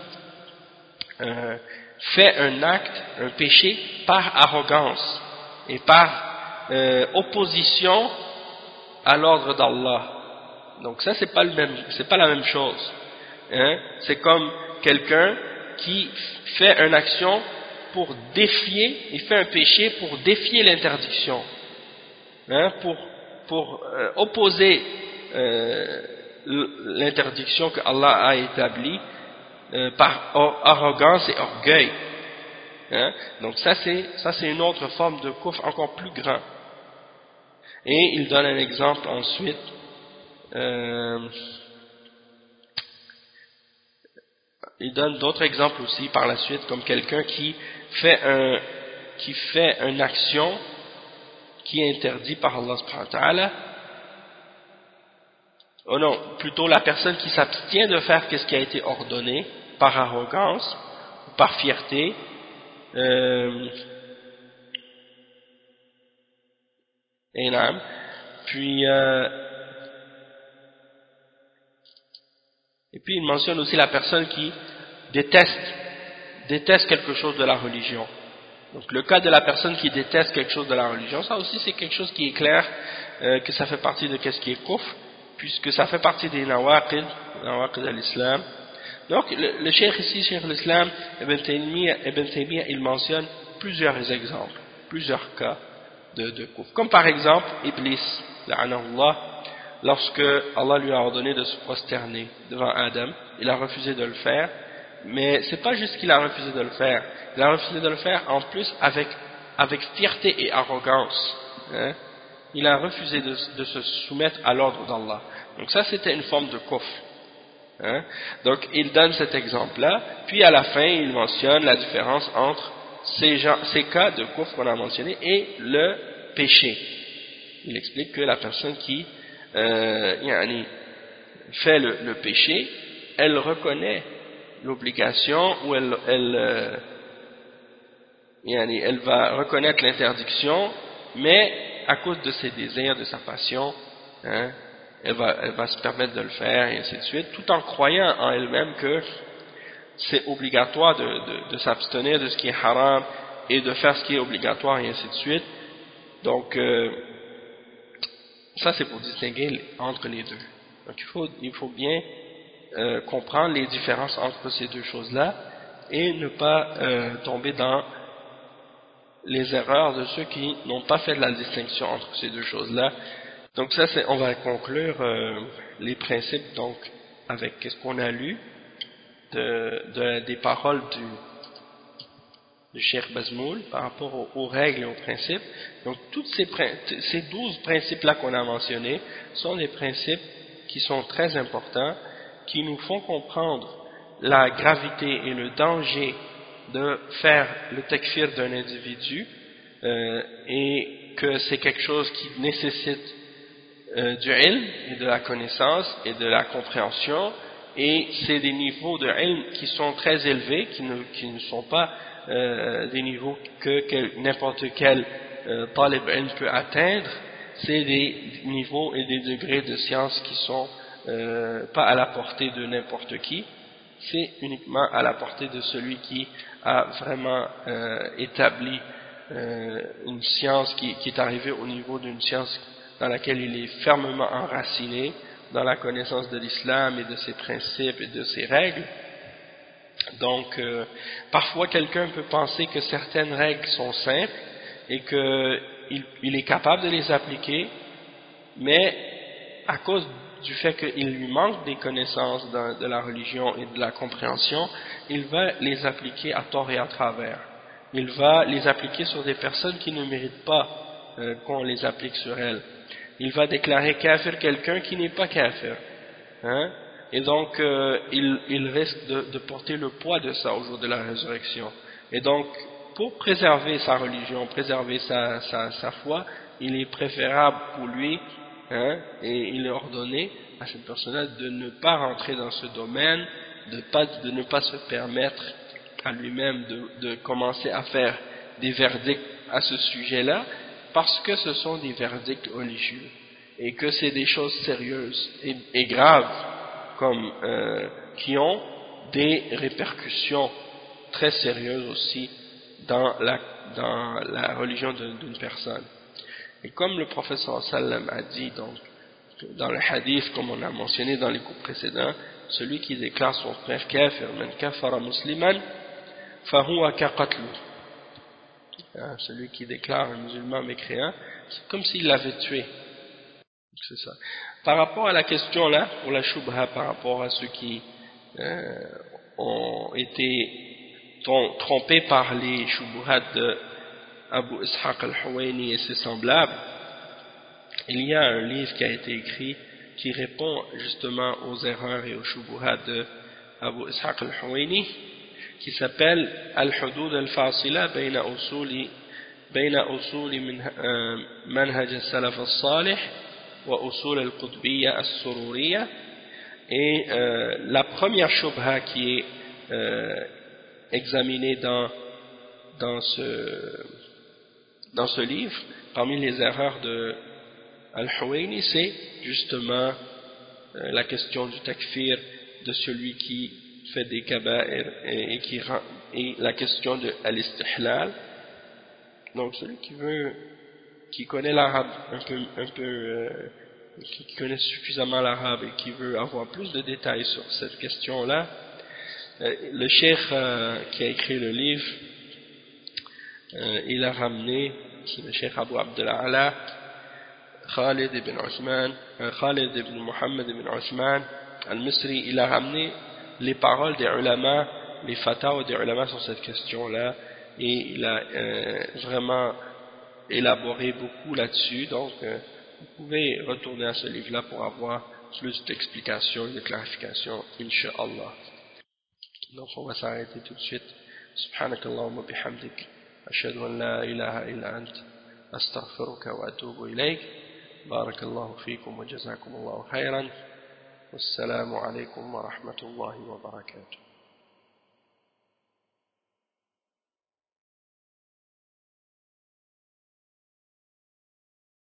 fait un acte, un péché par arrogance et par opposition à l'ordre d'Allah. Donc ça c'est pas la même chose, hein? C'est comme quelqu'un qui fait une action pour défier, il fait un péché pour défier l'interdiction, hein? Pour opposer l'interdiction que Allah a établie par arrogance et orgueil, hein? Donc ça c'est une autre forme de kufr encore plus grand. Et il donne un exemple ensuite, il donne d'autres exemples aussi par la suite, comme quelqu'un qui fait une action qui est interdite par Allah subhanahu wa ta'ala. Oh non, plutôt la personne qui s'abstient de faire ce qui a été ordonné par arrogance ou par fierté, et puis il mentionne aussi la personne qui déteste quelque chose de la religion. Donc le cas de la personne qui déteste quelque chose de la religion, ça aussi c'est quelque chose qui est clair, que ça fait partie de qu'est-ce qui est kufr, puisque ça fait partie des nawaqid de l'islam. Donc le cheikh ici, cheikh l'islam, Ibn Taymiyyah, il mentionne plusieurs exemples, plusieurs cas de kufr. Comme par exemple Iblis, la'anahullah, lorsque Allah lui a ordonné de se prosterner devant Adam, il a refusé de le faire. Mais c'est pas juste qu'il a refusé de le faire, il a refusé de le faire en plus avec fierté et arrogance, hein? Il a refusé de se soumettre à l'ordre d'Allah. Donc ça c'était une forme de kufr, hein? Donc il donne cet exemple là, puis à la fin il mentionne la différence entre ces cas de kufr qu'on a mentionné et le péché. Il explique que la personne qui fait le péché, elle reconnaît l'obligation, ou elle va reconnaître l'interdiction, mais à cause de ses désirs, de sa passion, hein, elle va se permettre de le faire, et ainsi de suite, tout en croyant en elle-même que c'est obligatoire de s'abstenir de ce qui est haram et de faire ce qui est obligatoire, et ainsi de suite. Donc, ça c'est pour distinguer entre les deux. Donc il faut bien comprendre les différences entre ces deux choses-là et ne pas tomber dans les erreurs de ceux qui n'ont pas fait de la distinction entre ces deux choses-là. Donc ça, on va conclure les principes donc avec ce qu'on a lu des paroles du Cheikh Bazmoul par rapport aux règles et aux principes. Donc tous ces 12 principes-là qu'on a mentionnés sont des principes qui sont très importants, qui nous font comprendre la gravité et le danger de faire le takfir d'un individu et que c'est quelque chose qui nécessite du ilm et de la connaissance et de la compréhension, et c'est des niveaux de ilm qui sont très élevés, qui ne sont pas des niveaux que n'importe quel talib ilm peut atteindre. C'est des niveaux et des degrés de science qui sont pas à la portée de n'importe qui, c'est uniquement à la portée de celui qui a vraiment établi une science qui est arrivé au niveau d'une science dans laquelle il est fermement enraciné dans la connaissance de l'islam et de ses principes et de ses règles. Donc, parfois quelqu'un peut penser que certaines règles sont simples et qu'il est capable de les appliquer, mais à cause du fait qu'il lui manque des connaissances de la religion et de la compréhension, il va les appliquer à tort et à travers. Il va les appliquer sur des personnes qui ne méritent pas qu'on les applique sur elles. Il va déclarer kafir quelqu'un qui n'est pas kafir. Hein? Et donc, il risque de porter le poids de ça au jour de la résurrection. Et donc, pour préserver sa religion, préserver sa foi, il est préférable pour lui, hein, et il est ordonné à cette personne-là de ne pas rentrer dans ce domaine, de ne pas se permettre à lui-même de commencer à faire des verdicts à ce sujet-là, parce que ce sont des verdicts religieux, et que c'est des choses sérieuses et graves, comme qui ont des répercussions très sérieuses aussi dans la religion d'une personne. Et comme le prophète sallam a dit donc, dans le hadith, comme on a mentionné dans les cours précédents, celui qui déclare son frère kafir, man kafara musliman, fahuwa ka qatlu. Celui qui déclare un musulman mécréant, c'est comme s'il l'avait tué. C'est ça. Par rapport à la question là, pour la shubha, par rapport à ceux qui ont été trompés par les shubuhat de Abu Ishaq al-Huwaini et ses semblables, il y a un livre qui a été écrit qui répond justement aux erreurs et aux shubuhat de Abu Ishaq al-Huwaini, qui s'appelle Al-Hudud al-Fasila bayna usuli manhaj al-Salaf al-Salih wa usul al-Qutbiyya al-Sururiyya. Et la première shubha qui est examinée dans ce livre, parmi les erreurs de Al-Huwaini, c'est justement la question du takfir de celui qui fait des kaba'ir et la question de al-istihlal. Donc celui qui connaît l'arabe qui connaît suffisamment l'arabe et qui veut avoir plus de détails sur cette question-là, le cheikh qui a écrit le livre, il a ramené, c'est le cheikh Abu Abdullah Ala, Khalid ibn Muhammad ibn Uthman al-Misri, il a ramené les paroles des ulama, les fatawa des ulama sur cette question-là, et il a vraiment élaboré beaucoup là-dessus. Donc vous pouvez retourner à ce livre-là pour avoir plus d'explications et de clarifications, incha'Allah. Donc on va s'arrêter tout de suite. Subhanakallahumma bihamdik, ashhadu an la ilaha illa ant, astaghfiruka wa atubu ilayk. Barakallahu fikum wa jazakumullahu khayran. Wassalamu alaykum wa rahmatullahi wa barakatuh.